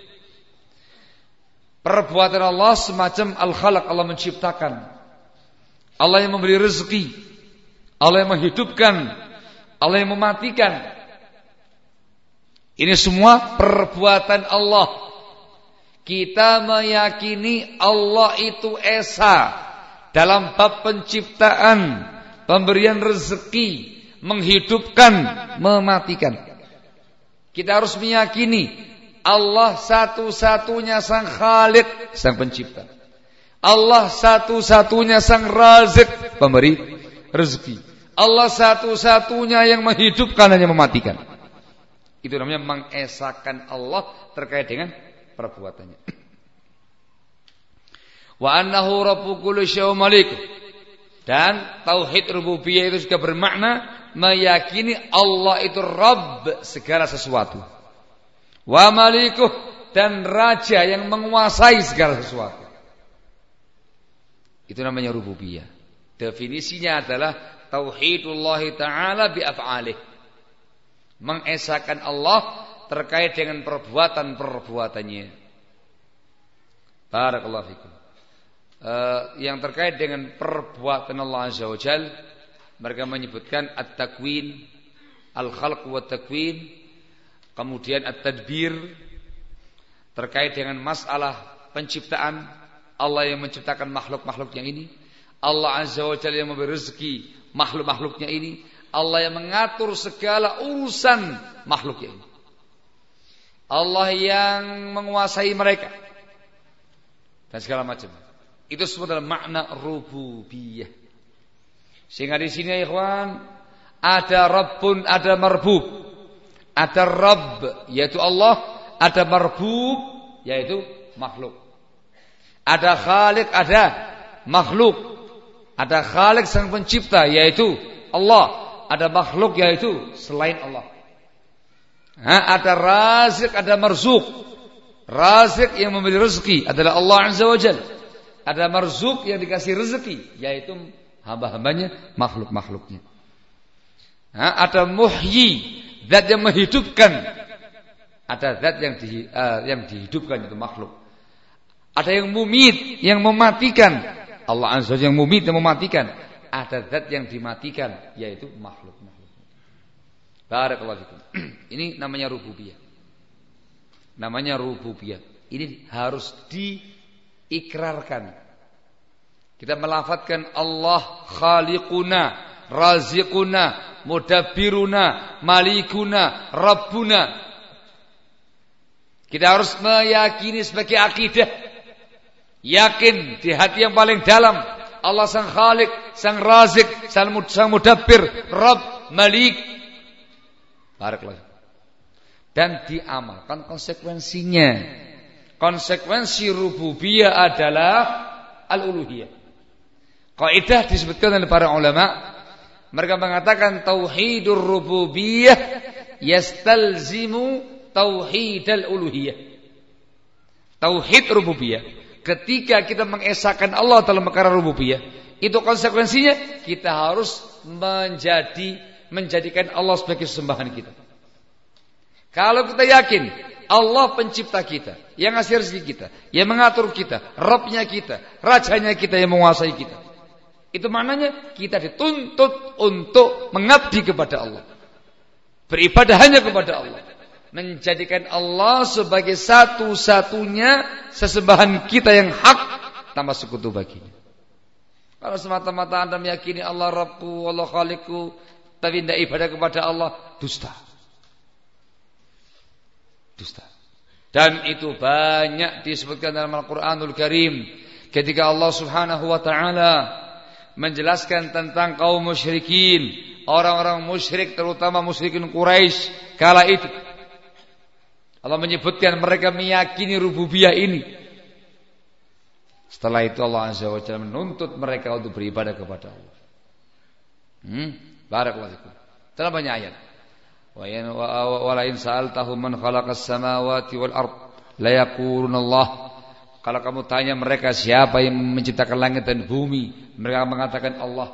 Perbuatan Allah semacam al-khalq, Allah menciptakan, Allah yang memberi rezeki, Allah yang menghidupkan, Allah yang mematikan. Ini semua perbuatan Allah. Kita meyakini Allah itu esa dalam bab penciptaan, pemberian rezeki, menghidupkan, mematikan. Kita harus meyakini Allah satu-satunya sang Khaliq, sang pencipta. Allah satu-satunya sang Razik, pemberi rezeki. Allah satu-satunya yang menghidupkan dan yang mematikan. Itu namanya mengesakan Allah terkait dengan perbuatannya. Wa annahu rabbu kulli syai'in malik. Dan tauhid rububiyah itu juga bermakna meyakini Allah itu Rabb segala sesuatu. Wa malikuh, dan raja yang menguasai segala sesuatu. Itu namanya rububiyah. Definisinya adalah tauhidullah ta'ala bi af'alih. Mengesakan Allah terkait dengan perbuatan-perbuatannya. Barakallahu fikum. Uh, yang terkait dengan perbuatan Allah Azza wa Jal, mereka menyebutkan at-takwin, al-khalq wa takwin, kemudian at-tadbir, terkait dengan masalah penciptaan, Allah yang menciptakan makhluk-makhluknya ini, Allah Azza wa Jalla yang memberi rezeki makhluk-makhluknya ini, Allah yang mengatur segala urusan makhluknya ini, Allah yang menguasai mereka dan segala macam. Itu semua dalam makna rububiyah. Sehingga di sini ya ikhwan, Ada Rabbun, ada Marbub. Ada Rabb, yaitu Allah. Ada Marbub, yaitu makhluk. Ada Khalik, ada makhluk. Ada Khalik sang pencipta, yaitu Allah. Ada makhluk, yaitu selain Allah. Ha, ada Razik, ada Marzuk. Razik yang memberi rezeki adalah Allah Azza wa Jalla. Ada Marzuk yang dikasih rezeki, yaitu hamba-hambanya, makhluk-makhluknya. Ha, ada Muhyi, zat yang menghidupkan. Ada zat yang di, uh, yang dihidupkan, itu makhluk. Ada yang mumit, yang mematikan. Allah Azza wa Jalla yang mumit, yang mematikan. Ada zat yang dimatikan, yaitu makhluk-makhluk. Barakallahu fikum. Ini namanya rububiyah. Namanya rububiyah. Ini harus diikrarkan. Kita melafadzkan Allah khaliquna, raziquna, mudabbiruna, malikuna, rabbuna. Kita harus meyakini sebagai akidah. Yakin di hati yang paling dalam. Allah sang khalik, sang razik, sang mudabbir, rabb, malik. Barakallahu. Dan diamalkan konsekuensinya. Konsekuensi rububiyah adalah al-uluhiyah. Kaidah disebutkan oleh para ulama, mereka mengatakan tauhidur rububiyah yastalzimu tauhidal uluhiyah. Tauhid rububiyah, ketika kita mengesahkan Allah dalam perkara rububiyah, itu konsekuensinya kita harus menjadi menjadikan Allah sebagai sesembahan kita. Kalau kita yakin Allah pencipta kita, yang ngasih rezeki kita, yang mengatur kita, Rabbnya kita, rajanya kita yang menguasai kita, itu maknanya kita dituntut untuk mengabdi kepada Allah, beribadah hanya kepada Allah, menjadikan Allah sebagai satu-satunya sesembahan kita yang hak tanpa sekutu baginya. Kalau semata-mata Anda meyakini Allah Rabbku, Allah Khaliqku, tapi tidak ibadah kepada Allah, dusta. Dusta. Dan itu banyak disebutkan dalam Al-Quranul Karim, ketika Allah Subhanahu wa ta'ala menjelaskan tentang kaum musyrikin, orang-orang musyrik, terutama musyrikin Quraisy kala itu. Allah menyebutkan mereka meyakini rububiyah ini. Setelah itu Allah Azza wa Jalla menuntut mereka untuk beribadah kepada Allah. Hmm? Barakallahu fikum. Dalam banyak ayat. Wa la in sa'altahum man khalaqas samawati wal ard la yaquluna Allah. Kalau kamu tanya mereka siapa yang menciptakan langit dan bumi, mereka mengatakan Allah.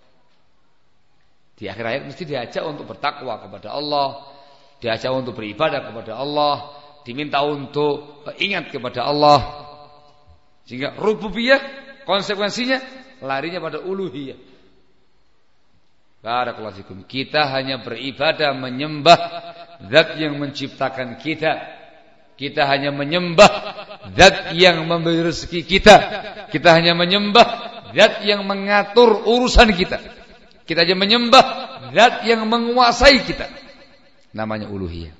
Di akhir ayat mesti diajak untuk bertakwa kepada Allah, diajak untuk beribadah kepada Allah, diminta untuk ingat kepada Allah. Sehingga rububiyah konsekuensinya larinya pada uluhiyah. Barakallahu fikum. Kita hanya beribadah menyembah zat yang menciptakan kita. Kita hanya menyembah zat yang memberi rezeki kita. Kita hanya menyembah zat yang mengatur urusan kita. Kita hanya menyembah zat yang menguasai kita. Namanya uluhiyah.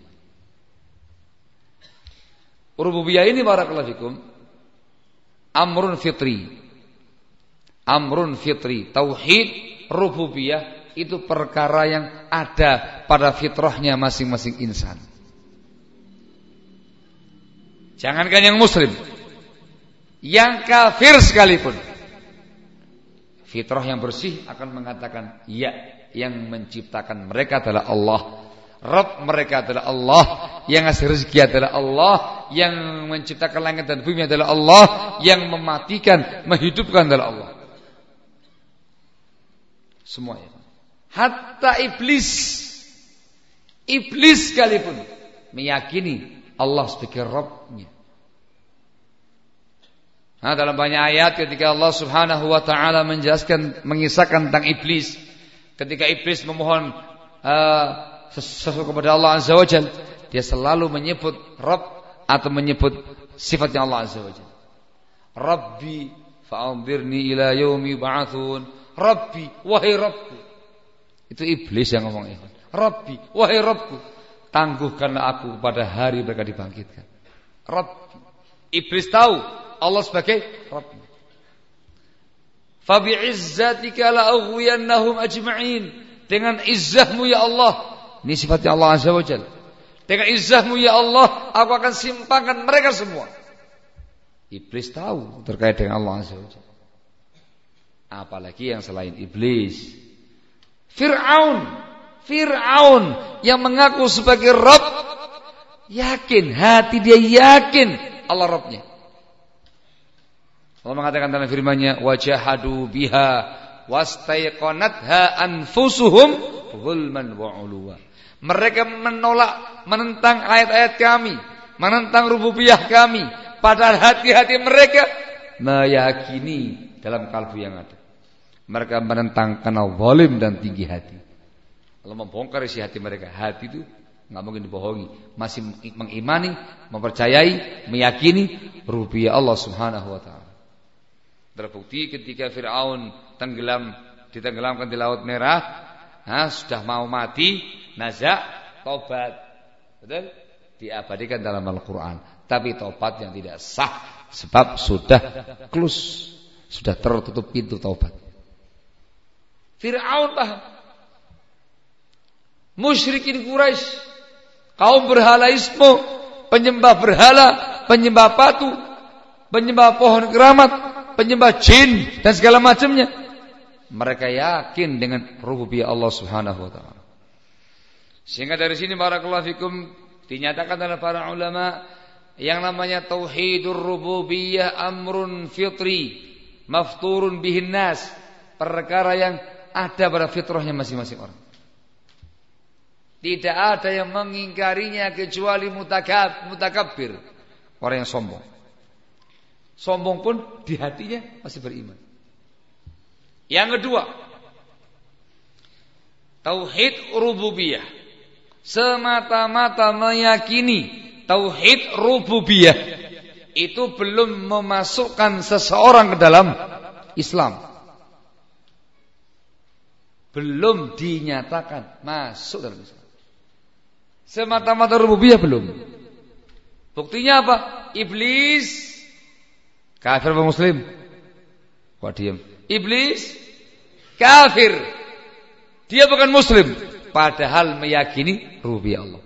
Rububiyah ini barakallahu fikum amrun fitri. Amrun fitri. Tauhid rububiyah itu perkara yang ada pada fitrahnya masing-masing insan. Jangankan yang muslim, yang kafir sekalipun, fitrah yang bersih akan mengatakan ya, yang menciptakan mereka adalah Allah, Rabb mereka adalah Allah, yang ngasih rezeki adalah Allah, yang menciptakan langit dan bumi adalah Allah, yang mematikan, menghidupkan adalah Allah. Semuanya. Hatta iblis, iblis sekalipun meyakini Allah sebagai Rabbnya. Nah, dalam banyak ayat ketika Allah Subhanahu wa ta'ala menjelaskan, mengisahkan tentang iblis, ketika iblis memohon uh, sesuatu kepada Allah Azza wa Jalla, dia selalu menyebut Rabb atau menyebut sifatnya Allah Azza wa Jalla. Rabbi fa'anzirni ila yaumi ba'atsun. Rabbi, wahai Rabbku. Itu iblis yang ngomong itu. Rabbi, wahai Rabbku, tangguhkanlah aku pada hari mereka dibangkitkan. Rabbi. Iblis tahu Allah sebagai Rabbi. Fa bi'izzatika la aghwiyannahum ajma'in. dengan izzahmu ya Allah. Ini sifatnya Allah Azza wa Jalla. Dengan izzahmu ya Allah, aku akan simpangkan mereka semua. Iblis tahu terkait dengan Allah Azza wa Jalla. Apalagi yang selain iblis. Fir'aun. Fir'aun yang mengaku sebagai Rabb. Yakin, hati dia yakin Allah Rabbnya. Allah mengatakan dalam firman-Nya, wajahadu biha wastaiqanatha anfusuhum zulman wa 'uluwa. Mereka menolak, menentang ayat-ayat kami, menentang rububiyah kami, padahal hati-hati mereka meyakini dalam kalbu yang ada. Mereka menentang karena zalim dan tinggi hati. Allah membongkar isi hati mereka. Hati itu enggak mungkin dibohongi, masih mengimani, mempercayai, meyakini rububiyah Allah Subhanahu wa taala. Terbukti ketika Fir'aun tenggelam, ditenggelamkan di Laut Merah, ha, sudah mau mati, nazak, tobat. Betul? Diabadikan dalam Al-Quran. Tapi tobat yang tidak sah, sebab sudah close, sudah tertutup pintu taubat. Fir'aun paham. Musyrikin Quraisy, kaum berhalaisme, penyembah berhala, penyembah batu, penyembah pohon keramat, penyembah jin dan segala macamnya. Mereka yakin dengan rububiyah Allah Subhanahu wa taala. Sehingga dari sini barakallahu fikum dinyatakan oleh para ulama yang namanya tauhidur rububiyah amrun fitri mafturun bihin nas, perkara yang ada pada fitrahnya masing-masing orang. Tidak ada yang mengingkarinya kecuali mutakab, mutakabbir, orang yang sombong. Sombong pun di hatinya masih beriman. Yang kedua, tauhid rububiyah. Semata-mata meyakini tauhid rububiyah itu belum memasukkan seseorang ke dalam Islam. Belum dinyatakan masuk dalam Islam. Semata-mata rububiyah belum. Buktinya apa? Iblis kafir atau muslim? Kok diam? Iblis kafir. Dia bukan muslim, padahal meyakini rububiyah Allah.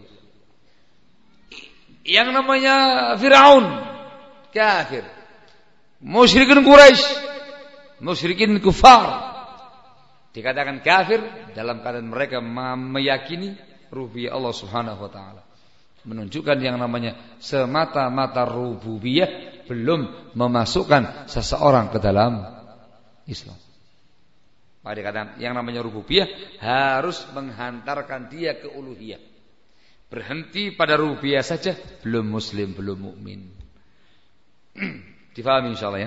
Yang namanya Fir'aun kafir. Musyrikin Quraisy, musyrikin kufar, dikatakan kafir dalam keadaan mereka meyakini rububiyah Allah Subhanahu wa taala. Menunjukkan yang namanya semata-mata rububiyah belum memasukkan seseorang ke dalam Islam. Maka dikatakan yang namanya rububiyah harus menghantarkan dia ke uluhiyah. Berhenti pada rububiyah saja belum muslim, belum mukmin. Difahami insyaallah ya.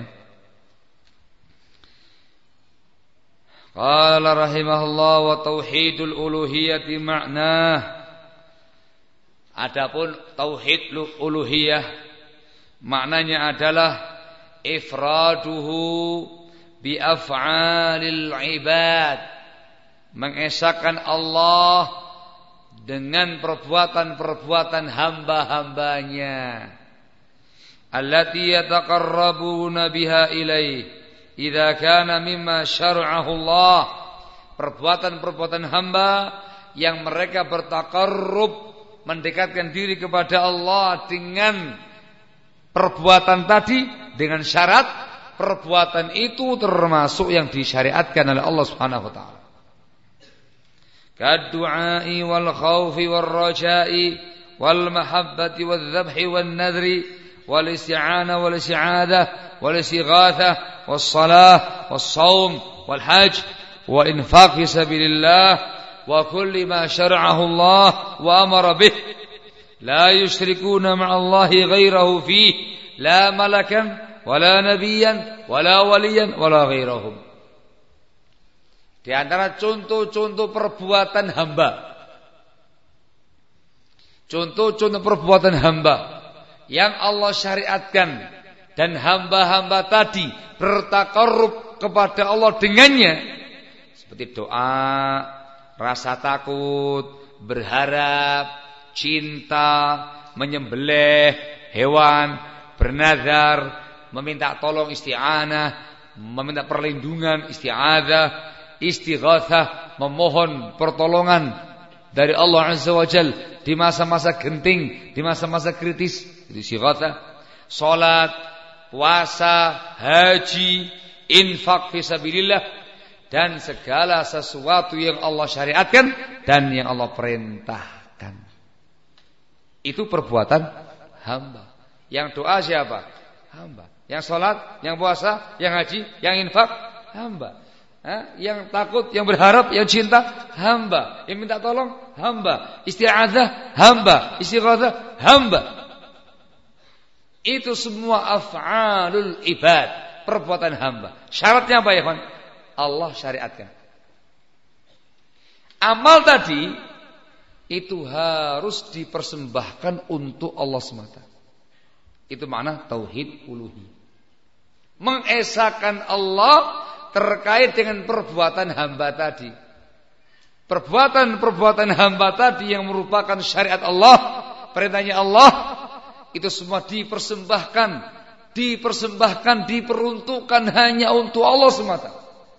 Qala rahimahullah wa tauhidul uluhiyati ma'nah. Adapun tauhid uluhiyah maknanya adalah ifraduhu bi af'alil ibad, mengesahkan Allah dengan perbuatan-perbuatan hamba-hambanya, allati yataqarrabuna biha ilaih idza kana mimma syar'ahu Allah, perbuatan-perbuatan hamba yang mereka bertakarrub, mendekatkan diri kepada Allah dengan perbuatan tadi, dengan syarat perbuatan itu termasuk yang disyariatkan oleh Allah Subhanahu wa taala. Kad-du'ai wal khaufi wal raja'i wal mahabbati wal dhabhi wal nadri wal isti'ana wal isti'adah wal istighatsah was salah was shaum wal hajj wal infaq fi sabilillah wa kulli ma syara'ahu Allah wa amara bih la yusyrikuna ma'allahi ghairahu fihi la malakan wala nabiyan wala waliyan wala ghairahum. Di antara contoh-contoh perbuatan hamba, contoh-contoh perbuatan hamba yang Allah syariatkan dan hamba-hamba tadi bertakarrub kepada Allah dengannya, seperti doa, rasa takut, berharap, cinta, menyembelih hewan, bernazar, meminta tolong isti'anah, meminta perlindungan isti'adzah, istighatsah, memohon pertolongan dari Allah Azza wa Jal di masa-masa genting, di masa-masa kritis. Itu istighatsah. Salat, puasa, haji, infak fisabilillah, dan segala sesuatu yang Allah syariatkan dan yang Allah perintahkan. Itu perbuatan hamba. Yang doa siapa? Hamba. Yang salat, yang puasa, yang haji, yang infak, hamba. Ha? Yang takut, yang berharap, yang cinta, hamba. Yang minta tolong, hamba. Isti'adzah, hamba. Istighatsah, hamba. Itu semua af'alul ibad, perbuatan hamba. Syaratnya apa ya kawan? Allah syariatkan. Amal tadi itu harus dipersembahkan untuk Allah semata. Itu makna tauhid uluhiyah. Mengesahkan Allah terkait dengan perbuatan hamba tadi. Perbuatan-perbuatan hamba tadi yang merupakan syariat Allah, perintahnya Allah, itu semua dipersembahkan, dipersembahkan, diperuntukkan hanya untuk Allah semata.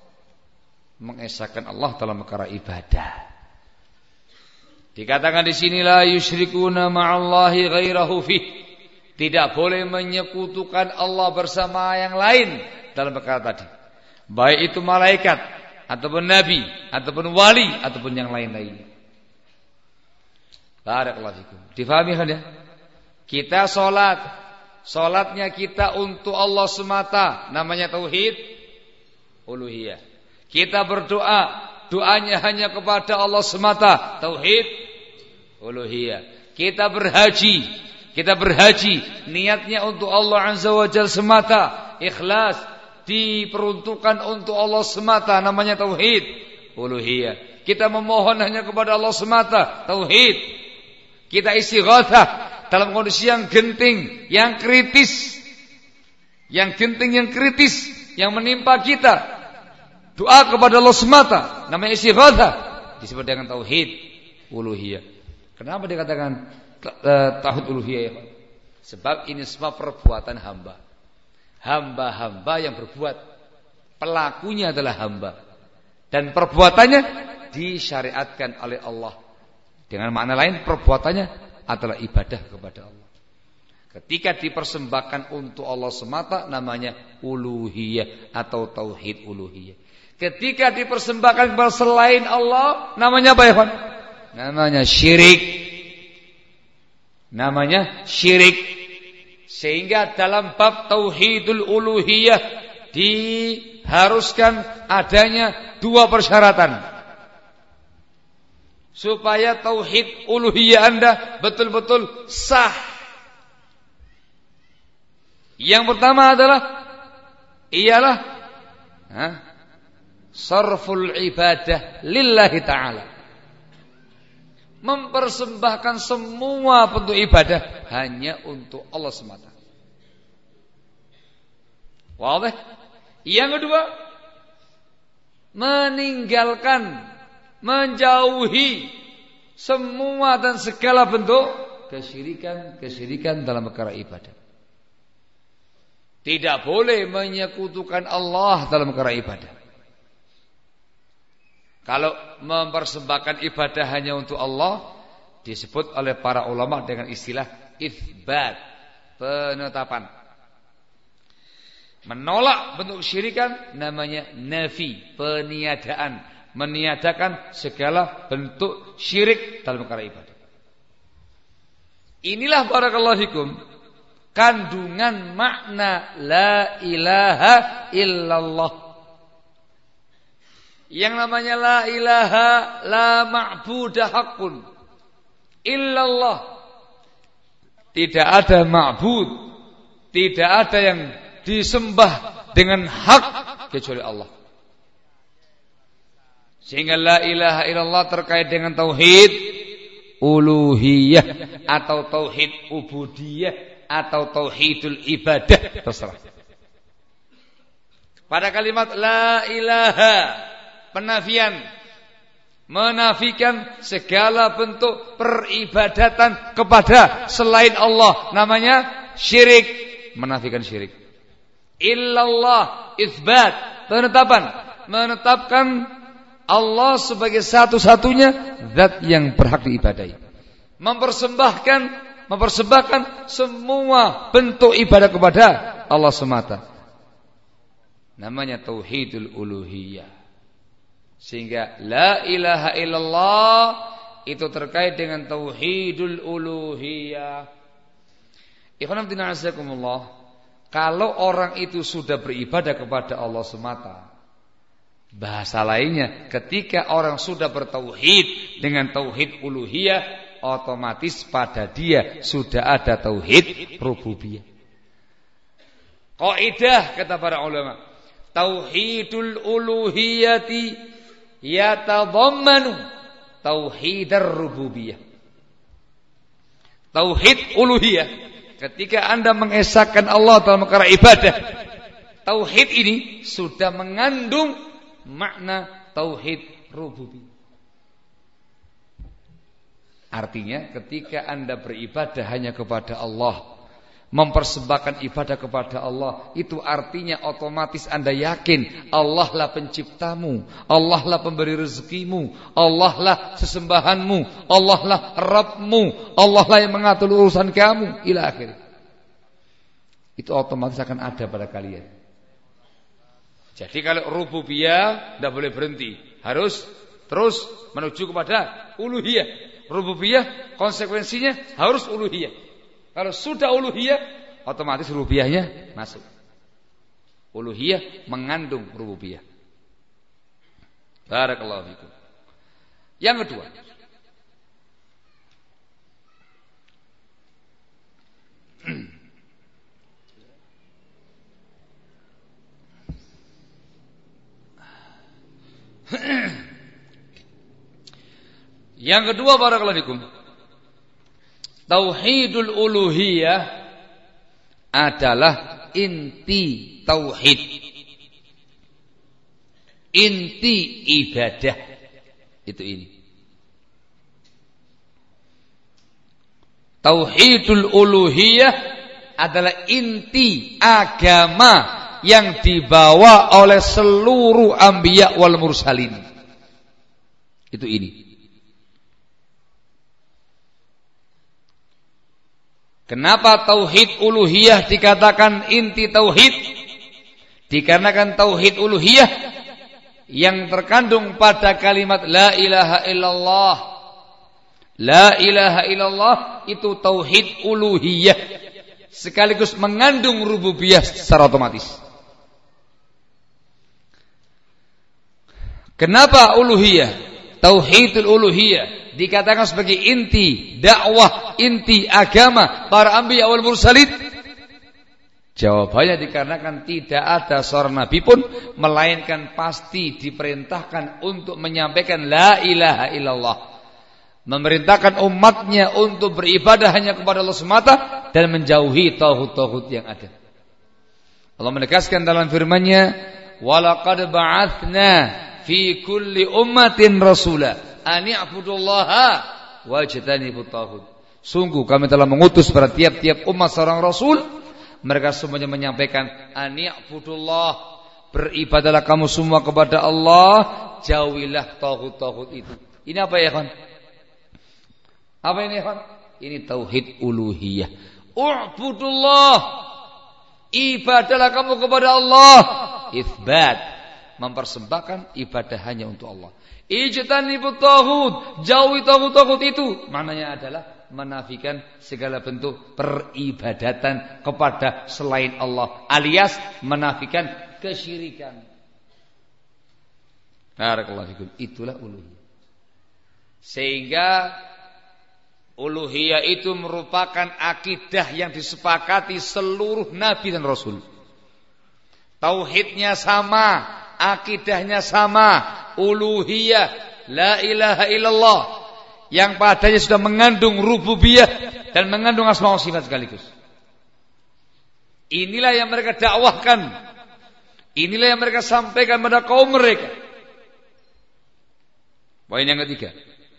Mengesahkan Allah dalam perkara ibadah. Dikatakan di sini la yusyrikuna ma'allahi ghairahu fi. Tidak boleh menyekutukan Allah bersama yang lain dalam perkara tadi. Baik itu malaikat ataupun nabi ataupun wali ataupun yang lain-lainnya. Barakallahu fikum. Difahami kan ya? Kita salat, salatnya kita untuk Allah semata, namanya tauhid uluhiyah. Kita berdoa, doanya hanya kepada Allah semata, tauhid uluhiyah. Kita berhaji, kita berhaji, niatnya untuk Allah Azza wa Jalla semata, ikhlas, diperuntukkan untuk Allah semata, namanya tauhid uluhiyah. Kita memohon hanya kepada Allah semata, tauhid. Kita istighatsah dalam kondisi yang genting, yang kritis, yang genting, yang kritis, yang menimpa kita, doa kepada Allah semata, namanya istighatsah, disebut dengan tauhid uluhiyah. Kenapa dikatakan tauhid uluhiyah ya? Sebab ini semua perbuatan hamba. Hamba-hamba yang berbuat, pelakunya adalah hamba, dan perbuatannya disyariatkan oleh Allah. Dengan makna lain, perbuatannya adalah ibadah kepada Allah. Ketika dipersembahkan untuk Allah semata, namanya uluhiyah atau tauhid uluhiyah. Ketika dipersembahkan kepada selain Allah, namanya apa ya kawan? Namanya syirik. Namanya syirik. Sehingga dalam bab tauhidul uluhiyah diharuskan adanya dua persyaratan supaya tauhid uluhiyah Anda betul-betul sah. Yang pertama adalah ialah ha, sarful ibadah lillahi ta'ala. Mempersembahkan semua bentuk ibadah hanya untuk Allah semata. Wadah. Yang kedua, meninggalkan, menjauhi semua dan segala bentuk kesyirikan-kesyirikan dalam perkara ibadah. Tidak boleh menyekutukan Allah dalam perkara ibadah. Kalau mempersembahkan ibadah hanya untuk Allah, disebut oleh para ulama dengan istilah itsbat, penetapan. Menolak bentuk syirikan namanya nafi, peniadaan, meniadakan segala bentuk syirik dalam perkara ibadah. Inilah barakallahu fikum kandungan makna la ilaha illallah. Yang namanya la ilaha la ma'budah haqqun illallah. Tidak ada ma'bud, tidak ada yang disembah dengan hak kecuali Allah. Sehingga la ilaha illallah terkait dengan tauhid uluhiyah atau tauhid ubudiyah atau tauhidul ibadah, terserah. Pada kalimat la ilaha, penafian, menafikan segala bentuk peribadatan kepada selain Allah, namanya syirik, menafikan syirik. Illallah, itsbat, penetapan, menetapkan Allah sebagai satu-satunya zat yang berhak diibadahi. Mempersembahkan, mempersembahkan semua bentuk ibadah kepada Allah semata. Namanya tauhidul uluhiyah. Sehingga la ilaha illallah itu terkait dengan tauhidul uluhiyah. Ikhwan fillah azakumullah, kalau orang itu sudah beribadah kepada Allah semata, bahasa lainnya ketika orang sudah bertauhid dengan tauhid uluhiyah, otomatis pada dia sudah ada tauhid rububiyah. Kaidah kata para ulama, tauhidul uluhiyati yatadhammanu tauhidar rububiyah. Tauhid uluhiyah, ketika Anda mengesahkan Allah dalam perkara ibadah, tauhid ini sudah mengandung makna tauhid rububiyah. Artinya ketika Anda beribadah hanya kepada Allah, mempersembahkan ibadah kepada Allah, itu artinya otomatis Anda yakin Allah lah penciptamu, Allah lah pemberi rezekimu, Allah lah sesembahanmu, Allah lah Rabbmu, Allah lah yang mengatur urusan kamu, ila akhir. Itu otomatis akan ada pada kalian. Jadi kalau rububiyah tidak boleh berhenti, harus terus menuju kepada uluhiyah. Rububiyah konsekuensinya harus uluhiyah. Kalau sudah uluhiyah, otomatis rububiyahnya masuk. Uluhiyah mengandung rububiyah. Barakallahu fikum. Yang kedua, yang kedua, barakallahu fikum, tauhidul uluhiyah adalah inti tauhid, inti ibadah. Itu ini. Tauhidul uluhiyah adalah inti agama yang dibawa oleh seluruh anbiya wal mursalin. Itu ini. Kenapa tauhid uluhiyah dikatakan inti tauhid? Dikarenakan tauhid uluhiyah yang terkandung pada kalimat la ilaha illallah. La ilaha illallah itu tauhid uluhiyah, sekaligus mengandung rububiyah secara otomatis. Kenapa uluhiyah? Tauhidul uluhiyah dikatakan sebagai inti dakwah, inti agama para anbiya wal mursalin. Jawabannya dikarenakan tidak ada seorang nabi pun melainkan pasti diperintahkan untuk menyampaikan la ilaha illallah, memerintahkan umatnya untuk beribadah hanya kepada Allah semata dan menjauhi tauhid-tauhid yang ada. Allah menegaskan dalam firman-Nya, walaqad ba'atsna fi kulli ummatin rasula an i'budullaha wajtanibut taghut. Sungguh kami telah mengutus pada tiap-tiap umat seorang rasul, mereka semuanya menyampaikan an i'budullah, beribadalah kamu semua kepada Allah, jauhilah taghut-taghut itu. Ini apa ya, kawan? Apa ini, kawan? Ini tauhid uluhiyah. U'budullah, ibadahlah kamu kepada Allah. Itsbat, mempersembahkan ibadah hanya untuk Allah. Ijtanibut taghut, jauhi taghut-taghut itu. Maknanya adalah menafikan segala bentuk peribadatan kepada selain Allah, alias menafikan kesyirikan. Barakallahu fikum. Itulah uluhiyah. Sehingga uluhiyah itu merupakan akidah yang disepakati seluruh nabi dan rasul. Tauhidnya sama, akidahnya sama, uluhiyah, la ilaha illallah, yang padanya sudah mengandung rububiyah dan mengandung asma wa sifat sekaligus. Inilah yang mereka dakwahkan, inilah yang mereka sampaikan pada kaum mereka. Poin yang ketiga,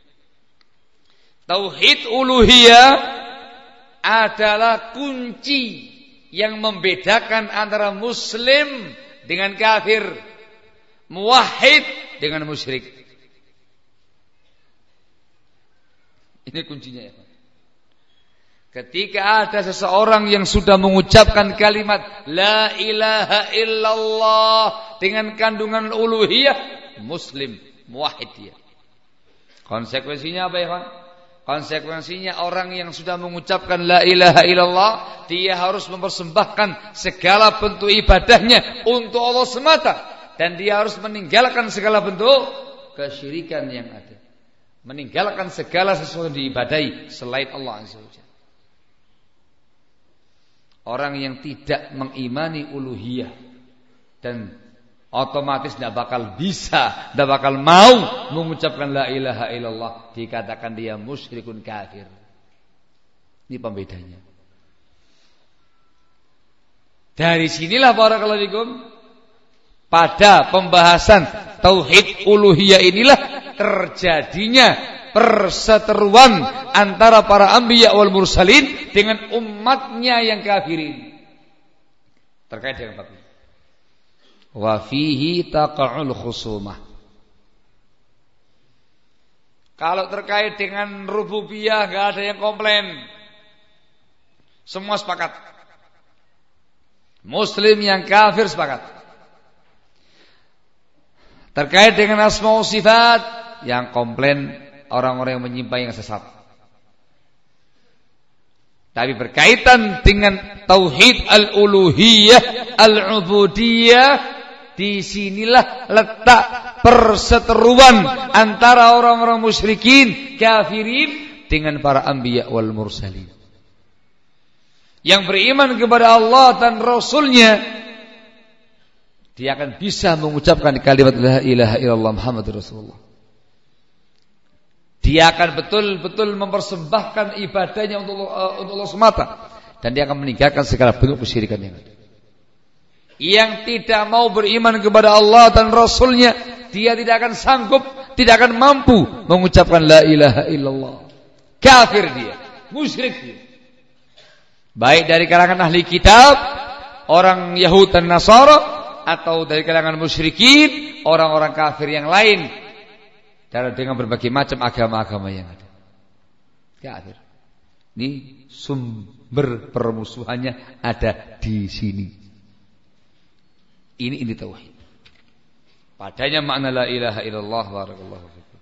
tauhid uluhiyah adalah kunci yang membedakan antara muslim dengan kafir, muwahhid dengan musyrik. Ini kuncinya ya. Ketika ada seseorang yang sudah mengucapkan kalimat La ilaha illallah dengan kandungan uluhiyah, muslim, muwahhid dia. Konsekuensinya apa ya kawan? Konsekuensinya orang yang sudah mengucapkan La ilaha illallah, dia harus mempersembahkan segala bentuk ibadahnya untuk Allah semata. Dan dia harus meninggalkan segala bentuk kesyirikan yang ada. Meninggalkan segala sesuatu yang diibadahi selain Allah Azza wa Jalla. Orang yang tidak mengimani uluhiyah dan otomatis tidak bakal bisa, tidak bakal mau mengucapkan la ilaha illallah, dikatakan dia musyrikun kafir. Ini pembedanya. Dari sinilah barakallahu fikum, pada pembahasan tauhid uluhiyah inilah terjadinya perseteruan antara para anbiya wal mursalin dengan umatnya yang kafirin. Terkait dengan bab ini. Wa fihi taqa'ul khusumah. Kalau terkait dengan rububiyah enggak ada yang komplain. Semua sepakat. Muslim yang kafir sepakat. Terkait dengan asma wa sifat, yang komplain orang-orang yang menyimpang yang sesat. Tapi berkaitan dengan tauhid al-uluhiyah, al-ubudiyah, di sinilah letak perseteruan antara orang-orang musyrikin, kafirin dengan para anbiya wal mursalin. Yang beriman kepada Allah dan Rasulnya, dia akan bisa mengucapkan kalimat la ilaha illallah Muhammadur Rasulullah. Dia akan betul-betul mempersembahkan ibadahnya untuk Allah, untuk Allah semata, dan dia akan meninggalkan segala bentuk kesyirikan yang ada. Yang tidak mau beriman kepada Allah dan Rasulnya, dia tidak akan sanggup, tidak akan mampu mengucapkan la ilaha illallah. Kafir dia, musyrik dia. Baik dari kalangan ahli kitab, orang Yahud dan Nasara, atau dari kalangan musyrikin, orang-orang kafir yang lain, dan dengan berbagai macam agama-agama yang ada. Kafir. Ini sumber permusuhannya ada di sini. Ini ini tauhid. Padanya makna la ilaha illallah, barakallahu fikum.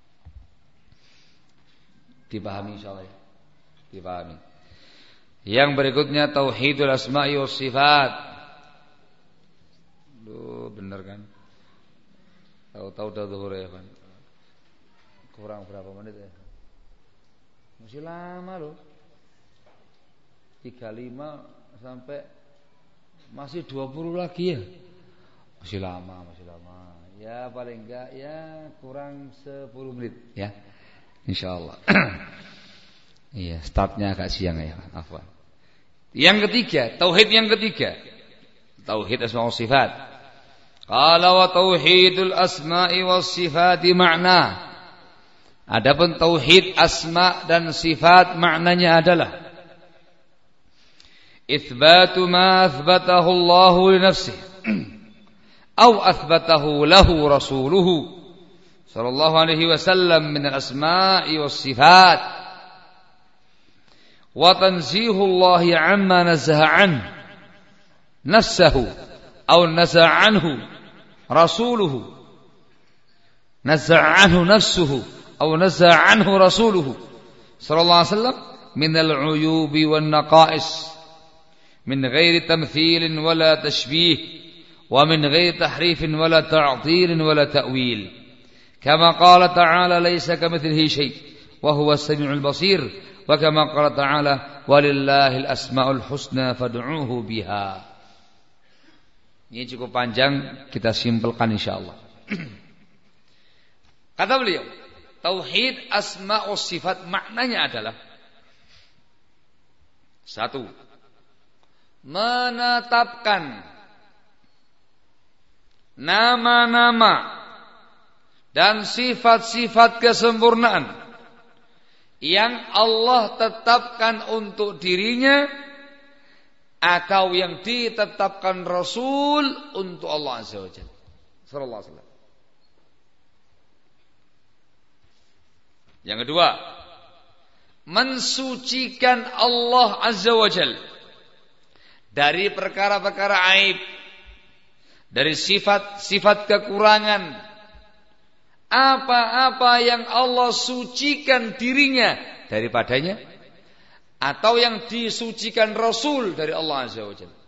Dipahami insyaallah ya. Dipahami. Yang berikutnya tauhidul asma'i was sifat. Duh, benar kan? Tahu-tahu dah zuhur ya kan? Kurang berapa menit ya? Masih lama loh. tiga puluh lima sampai masih dua puluh lagi ya. Masih lama, masih lama. Ya paling enggak ya kurang sepuluh menit ya. Insyaallah. Iya, startnya agak siang ya, afwan. Yang ketiga, tauhid yang ketiga. Tauhid asma wa sifat. Qala wa tauhidul asma'i was sifati ma'na. Adapun tauhid asma dan sifat maknanya adalah itsbatu ma athbatahu Allah li nafsihi atau athbatahu lahu rasuluhu sallallahu alaihi wasallam min al-asma'i was sifat wa tanzihu Allah amma nazaha an nafsuhu aw nazaha anhu rasuluhu nazaha anhu nafsuhu أو نزع عنه رسوله صلى الله عليه وسلم من العيوب والنقائص من غير تمثيل ولا تشبيه ومن غير تحريف ولا تعطيل ولا تأويل كما قال تعالى ليس كمثله شيء وهو السميع البصير وكما قال تعالى ولله الأسماء الحسنى فادعوه بها. Ini cukup panjang, kita simpelkan insyaallah. Kata beliau, tauhid asma wa sifat maknanya adalah satu, menetapkan nama-nama dan sifat-sifat kesempurnaan yang Allah tetapkan untuk dirinya atau yang ditetapkan Rasul untuk Allah Azza wa Jalla sallallahu alaihi wasallam. Yang kedua, mensucikan Allah Azza wa Jalla dari perkara-perkara aib, dari sifat-sifat kekurangan, apa-apa yang Allah sucikan dirinya daripadanya, atau yang disucikan Rasul dari Allah Azza wa Jalla.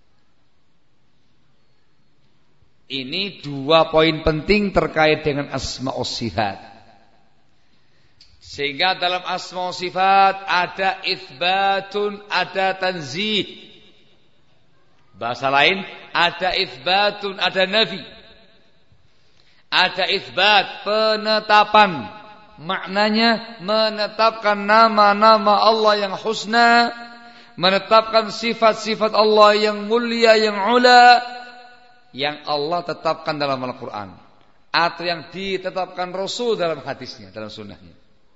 Ini dua poin penting terkait dengan asma wa sifat. Sehingga dalam asma wa sifat ada itsbatun, ada tanzih. Bahasa lain, ada itsbatun, ada nafi. Ada itsbat, penetapan. Maknanya menetapkan nama-nama Allah yang husna, menetapkan sifat-sifat Allah yang mulia, yang ula, yang Allah tetapkan dalam Al-Quran, atau yang ditetapkan Rasul dalam hadisnya, dalam sunnahnya.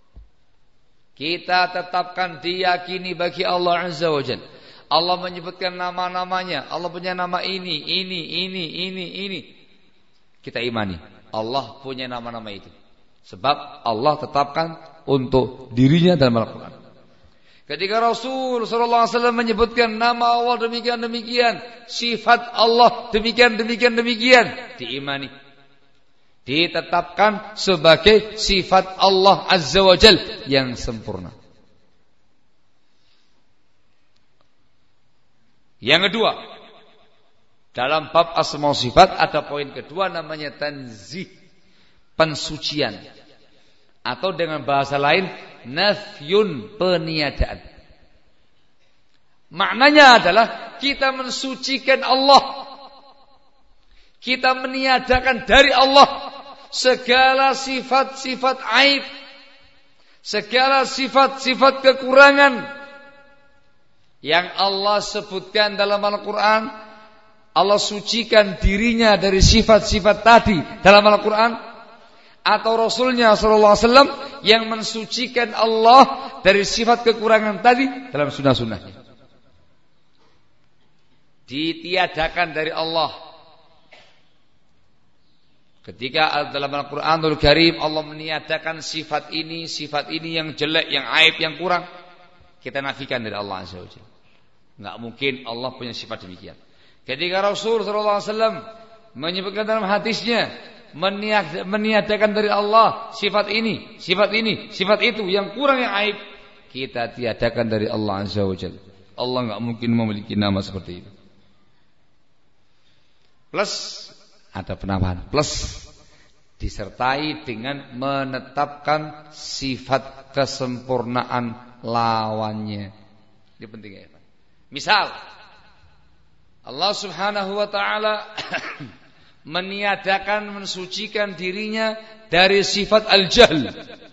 Kita tetapkan, diyakini bagi Allah Azza wa Jalla. Allah menyebutkan nama-namanya. Allah punya nama ini, ini, ini, ini, ini. Kita imani Allah punya nama-nama itu, sebab Allah tetapkan untuk dirinya dalam Al-Quran. Ketika Rasul sallallahu alaihi wasallam menyebutkan nama Allah demikian-demikian, sifat Allah demikian-demikian demikian, diimani, ditetapkan sebagai sifat Allah Azza wa Jalla yang sempurna. Yang kedua, dalam bab asma wa sifat ada poin kedua namanya tanzih, pensucian, atau dengan bahasa lain nafyun, peniadaan. Maknanya adalah kita mensucikan Allah, kita meniadakan dari Allah segala sifat-sifat aib, segala sifat-sifat kekurangan yang Allah sebutkan dalam Al-Quran. Allah sucikan dirinya dari sifat-sifat tadi dalam Al-Quran, atau Rasulnya sallallahu alaihi wasallam yang mensucikan Allah dari sifat kekurangan tadi dalam sunnah-sunnahnya. Ditiadakan dari Allah. Ketika dalam Al-Quranul Karim Allah meniadakan sifat ini, sifat ini yang jelek, yang aib, yang kurang, kita nafikan dari Allah Azza wa Jalla. Enggak mungkin Allah punya sifat demikian. Ketika Rasul sallallahu alaihi wasallam menyebutkan dalam hadisnya, meniadakan dari Allah sifat ini, sifat ini, sifat itu yang kurang, yang aib, kita tiadakan dari Allah Azza wa Jalla. Allah enggak mungkin memiliki nama seperti itu. Plus ada penambahan, plus disertai dengan menetapkan sifat kesempurnaan lawannya. Ini penting ya. Misal Allah Subhanahu wa taala meniadakan, mensucikan dirinya dari sifat al-jahl.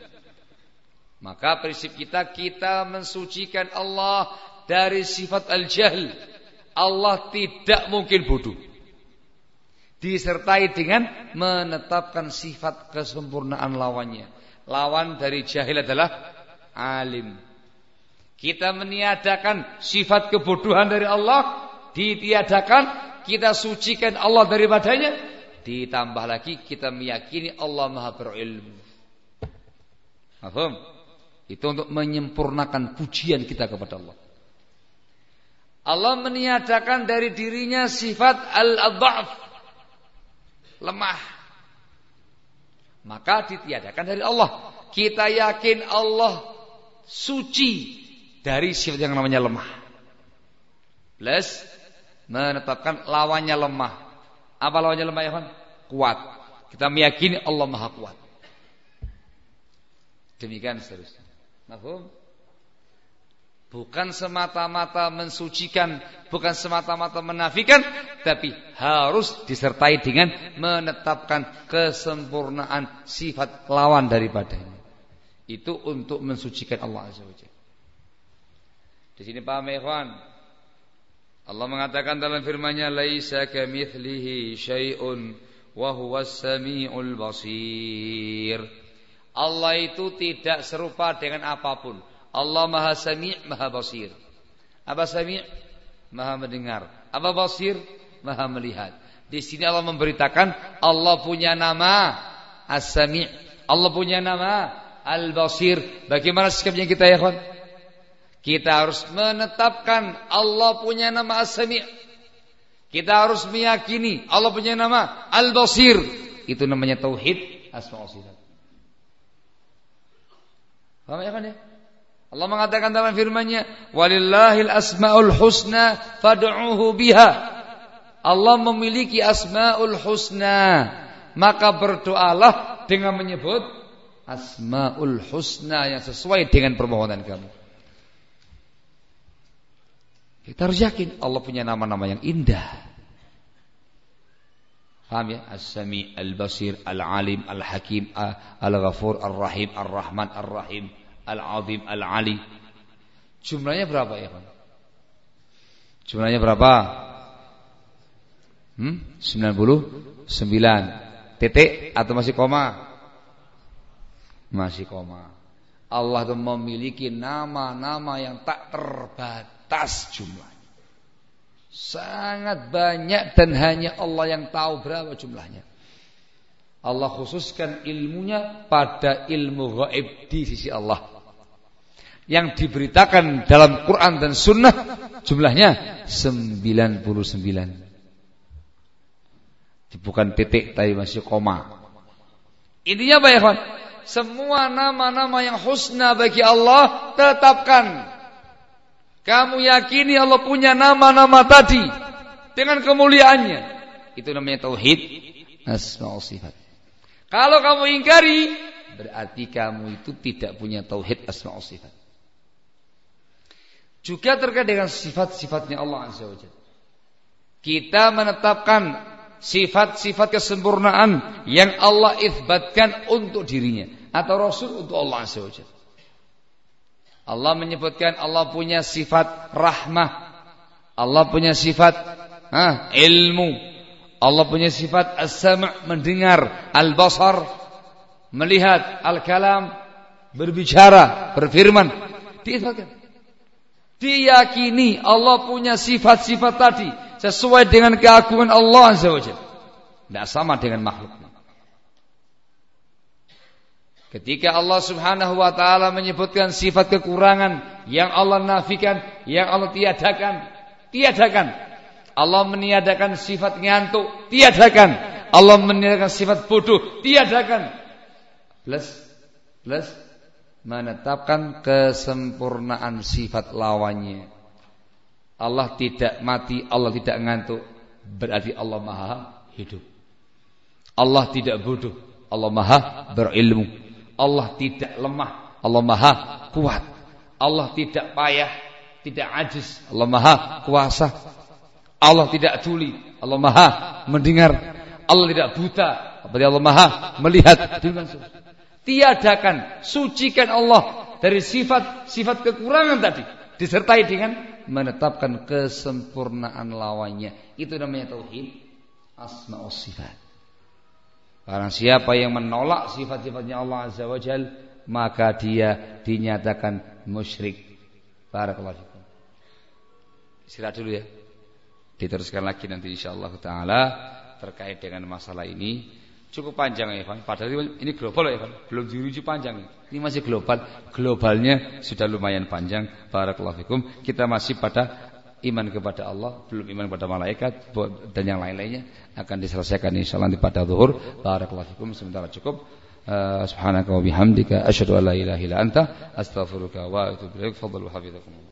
Maka prinsip kita, kita mensucikan Allah dari sifat al-jahl. Allah tidak mungkin bodoh. Disertai dengan menetapkan sifat kesempurnaan lawannya. Lawan dari jahil adalah alim. Kita meniadakan sifat kebodohan dari Allah, ditiadakan, kita sucikan Allah daripadanya, ditambah lagi kita meyakini Allah Maha berilmu. Paham? Itu untuk menyempurnakan pujian kita kepada Allah. Allah meniadakan dari dirinya sifat al-dha'f, lemah. Maka ditiadakan dari Allah. Kita yakin Allah suci dari sifat yang namanya lemah. Plus menetapkan lawannya lemah. Apa lawannya lemah ya kan? Kuat. Kita meyakini Allah Maha kuat. Demikian seterusnya. Mafhum? Bukan semata-mata mensucikan, bukan semata-mata menafikan, tapi harus disertai dengan menetapkan kesempurnaan sifat lawan daripadanya. Itu untuk mensucikan Allah Azza wa Jalla. Di sini paham ya ikhwan? Allah mengatakan dalam firman-Nya, "Laisa kamitslihi syai'un wa huwas samiul basir." Allah itu tidak serupa dengan apapun. Allah Maha Sami', Maha Basir. Apa Sami'? Maha mendengar. Apa Basir? Maha melihat. Di sini Allah memberitakan Allah punya nama As-Sami', Allah punya nama Al-Basir. Bagaimana sikapnya kita ya kawan? Kita harus menetapkan Allah punya nama As-Sami'. Kita harus meyakini Allah punya nama Al-Basir. Itu namanya tauhid asma wa sifat. Paham ya kan ya? Allah mengatakan dalam firman-Nya, "Walillahil asmaul husna fad'uuhu biha." Allah memiliki asmaul husna, maka berdoalah dengan menyebut asmaul husna yang sesuai dengan permohonan kamu. Kita harus yakin Allah punya nama-nama yang indah. Paham ya? As-Sami', Al-Basir, Al-Alim, Al-Hakim, Al-Ghafur, Ar-Rahim, Ar-Rahman, Ar-Rahim, Al-Azim, Al-Ali. Jumlahnya berapa ya kan? Jumlahnya berapa? Hmm? sembilan puluh sembilan. Titik atau masih koma? Masih koma. Allah itu memiliki nama-nama yang tak terbatas jumlahnya. Sangat banyak dan hanya Allah yang tahu berapa jumlahnya. Allah khususkan ilmunya pada ilmu gaib di sisi Allah. Yang diberitakan dalam Quran dan Sunnah jumlahnya sembilan puluh sembilan. Bukan titik tapi masih koma. Intinya apa ya kawan? Semua nama-nama yang husna bagi Allah tetapkan. Kamu yakini Allah punya nama-nama tadi dengan kemuliaannya. Itu namanya tauhid asma wa sifat. Kalau kamu ingkari, berarti kamu itu tidak punya tauhid asma wa sifat. Juga terkait dengan sifat-sifatnya Allah Azza wa Jalla. Kita menetapkan sifat-sifat kesempurnaan yang Allah itsbatkan untuk dirinya atau Rasul untuk Allah Azza wa Jalla. Allah menyebutkan Allah punya sifat rahmah, Allah punya sifat ah, ilmu, Allah punya sifat as-sam' mendengar, al-basar melihat, al-kalam berbicara, berfirman. Diitsbatkan. Diyakini Allah punya sifat-sifat tadi sesuai dengan keagungan Allah Azza wa Jalla. Tidak sama dengan makhluknya. Ketika Allah Subhanahu wa taala menyebutkan sifat kekurangan yang Allah nafikan, yang Allah tiadakan, tiadakan. Allah meniadakan sifat ngantuk, tiadakan. Allah meniadakan sifat bodoh, tiadakan. Plus plus menetapkan kesempurnaan sifat lawannya. Allah tidak mati, Allah tidak ngantuk, berarti Allah Maha hidup. Allah tidak bodoh, Allah Maha berilmu. Allah tidak lemah, Allah Maha kuat. Allah tidak payah, tidak ajiz, Allah Maha kuasa. Allah tidak tuli, Allah Maha mendengar. Allah tidak buta, berarti Allah Maha melihat. Tiadakan, sucikan Allah dari sifat-sifat kekurangan tadi, disertai dengan menetapkan kesempurnaan lawannya. Itu namanya tauhid asma wa sifat. Barang siapa yang menolak sifat-sifatnya Allah Azza wa Jalla, maka dia dinyatakan musyrik. Barakallahu fikum. Istirahat dulu ya. Diteruskan lagi nanti insyaallah taala terkait dengan masalah ini. Cukup panjang ya, Pak. Padahal ini global ya, Pak. Belum dirujuk panjang. Ini masih global. Globalnya sudah lumayan panjang. Barakallahu fikum. Kita masih pada iman kepada Allah, belum iman kepada malaikat dan yang lain-lainnya akan diselesaikan insyaallah di pada zuhur. Barakallahu fikum. Sementara cukup. Uh, subhanaka wa bihamdika asyhadu an la ilaha illa anta astaghfiruka wa atubu ilaik. Fadhlu hafizakum.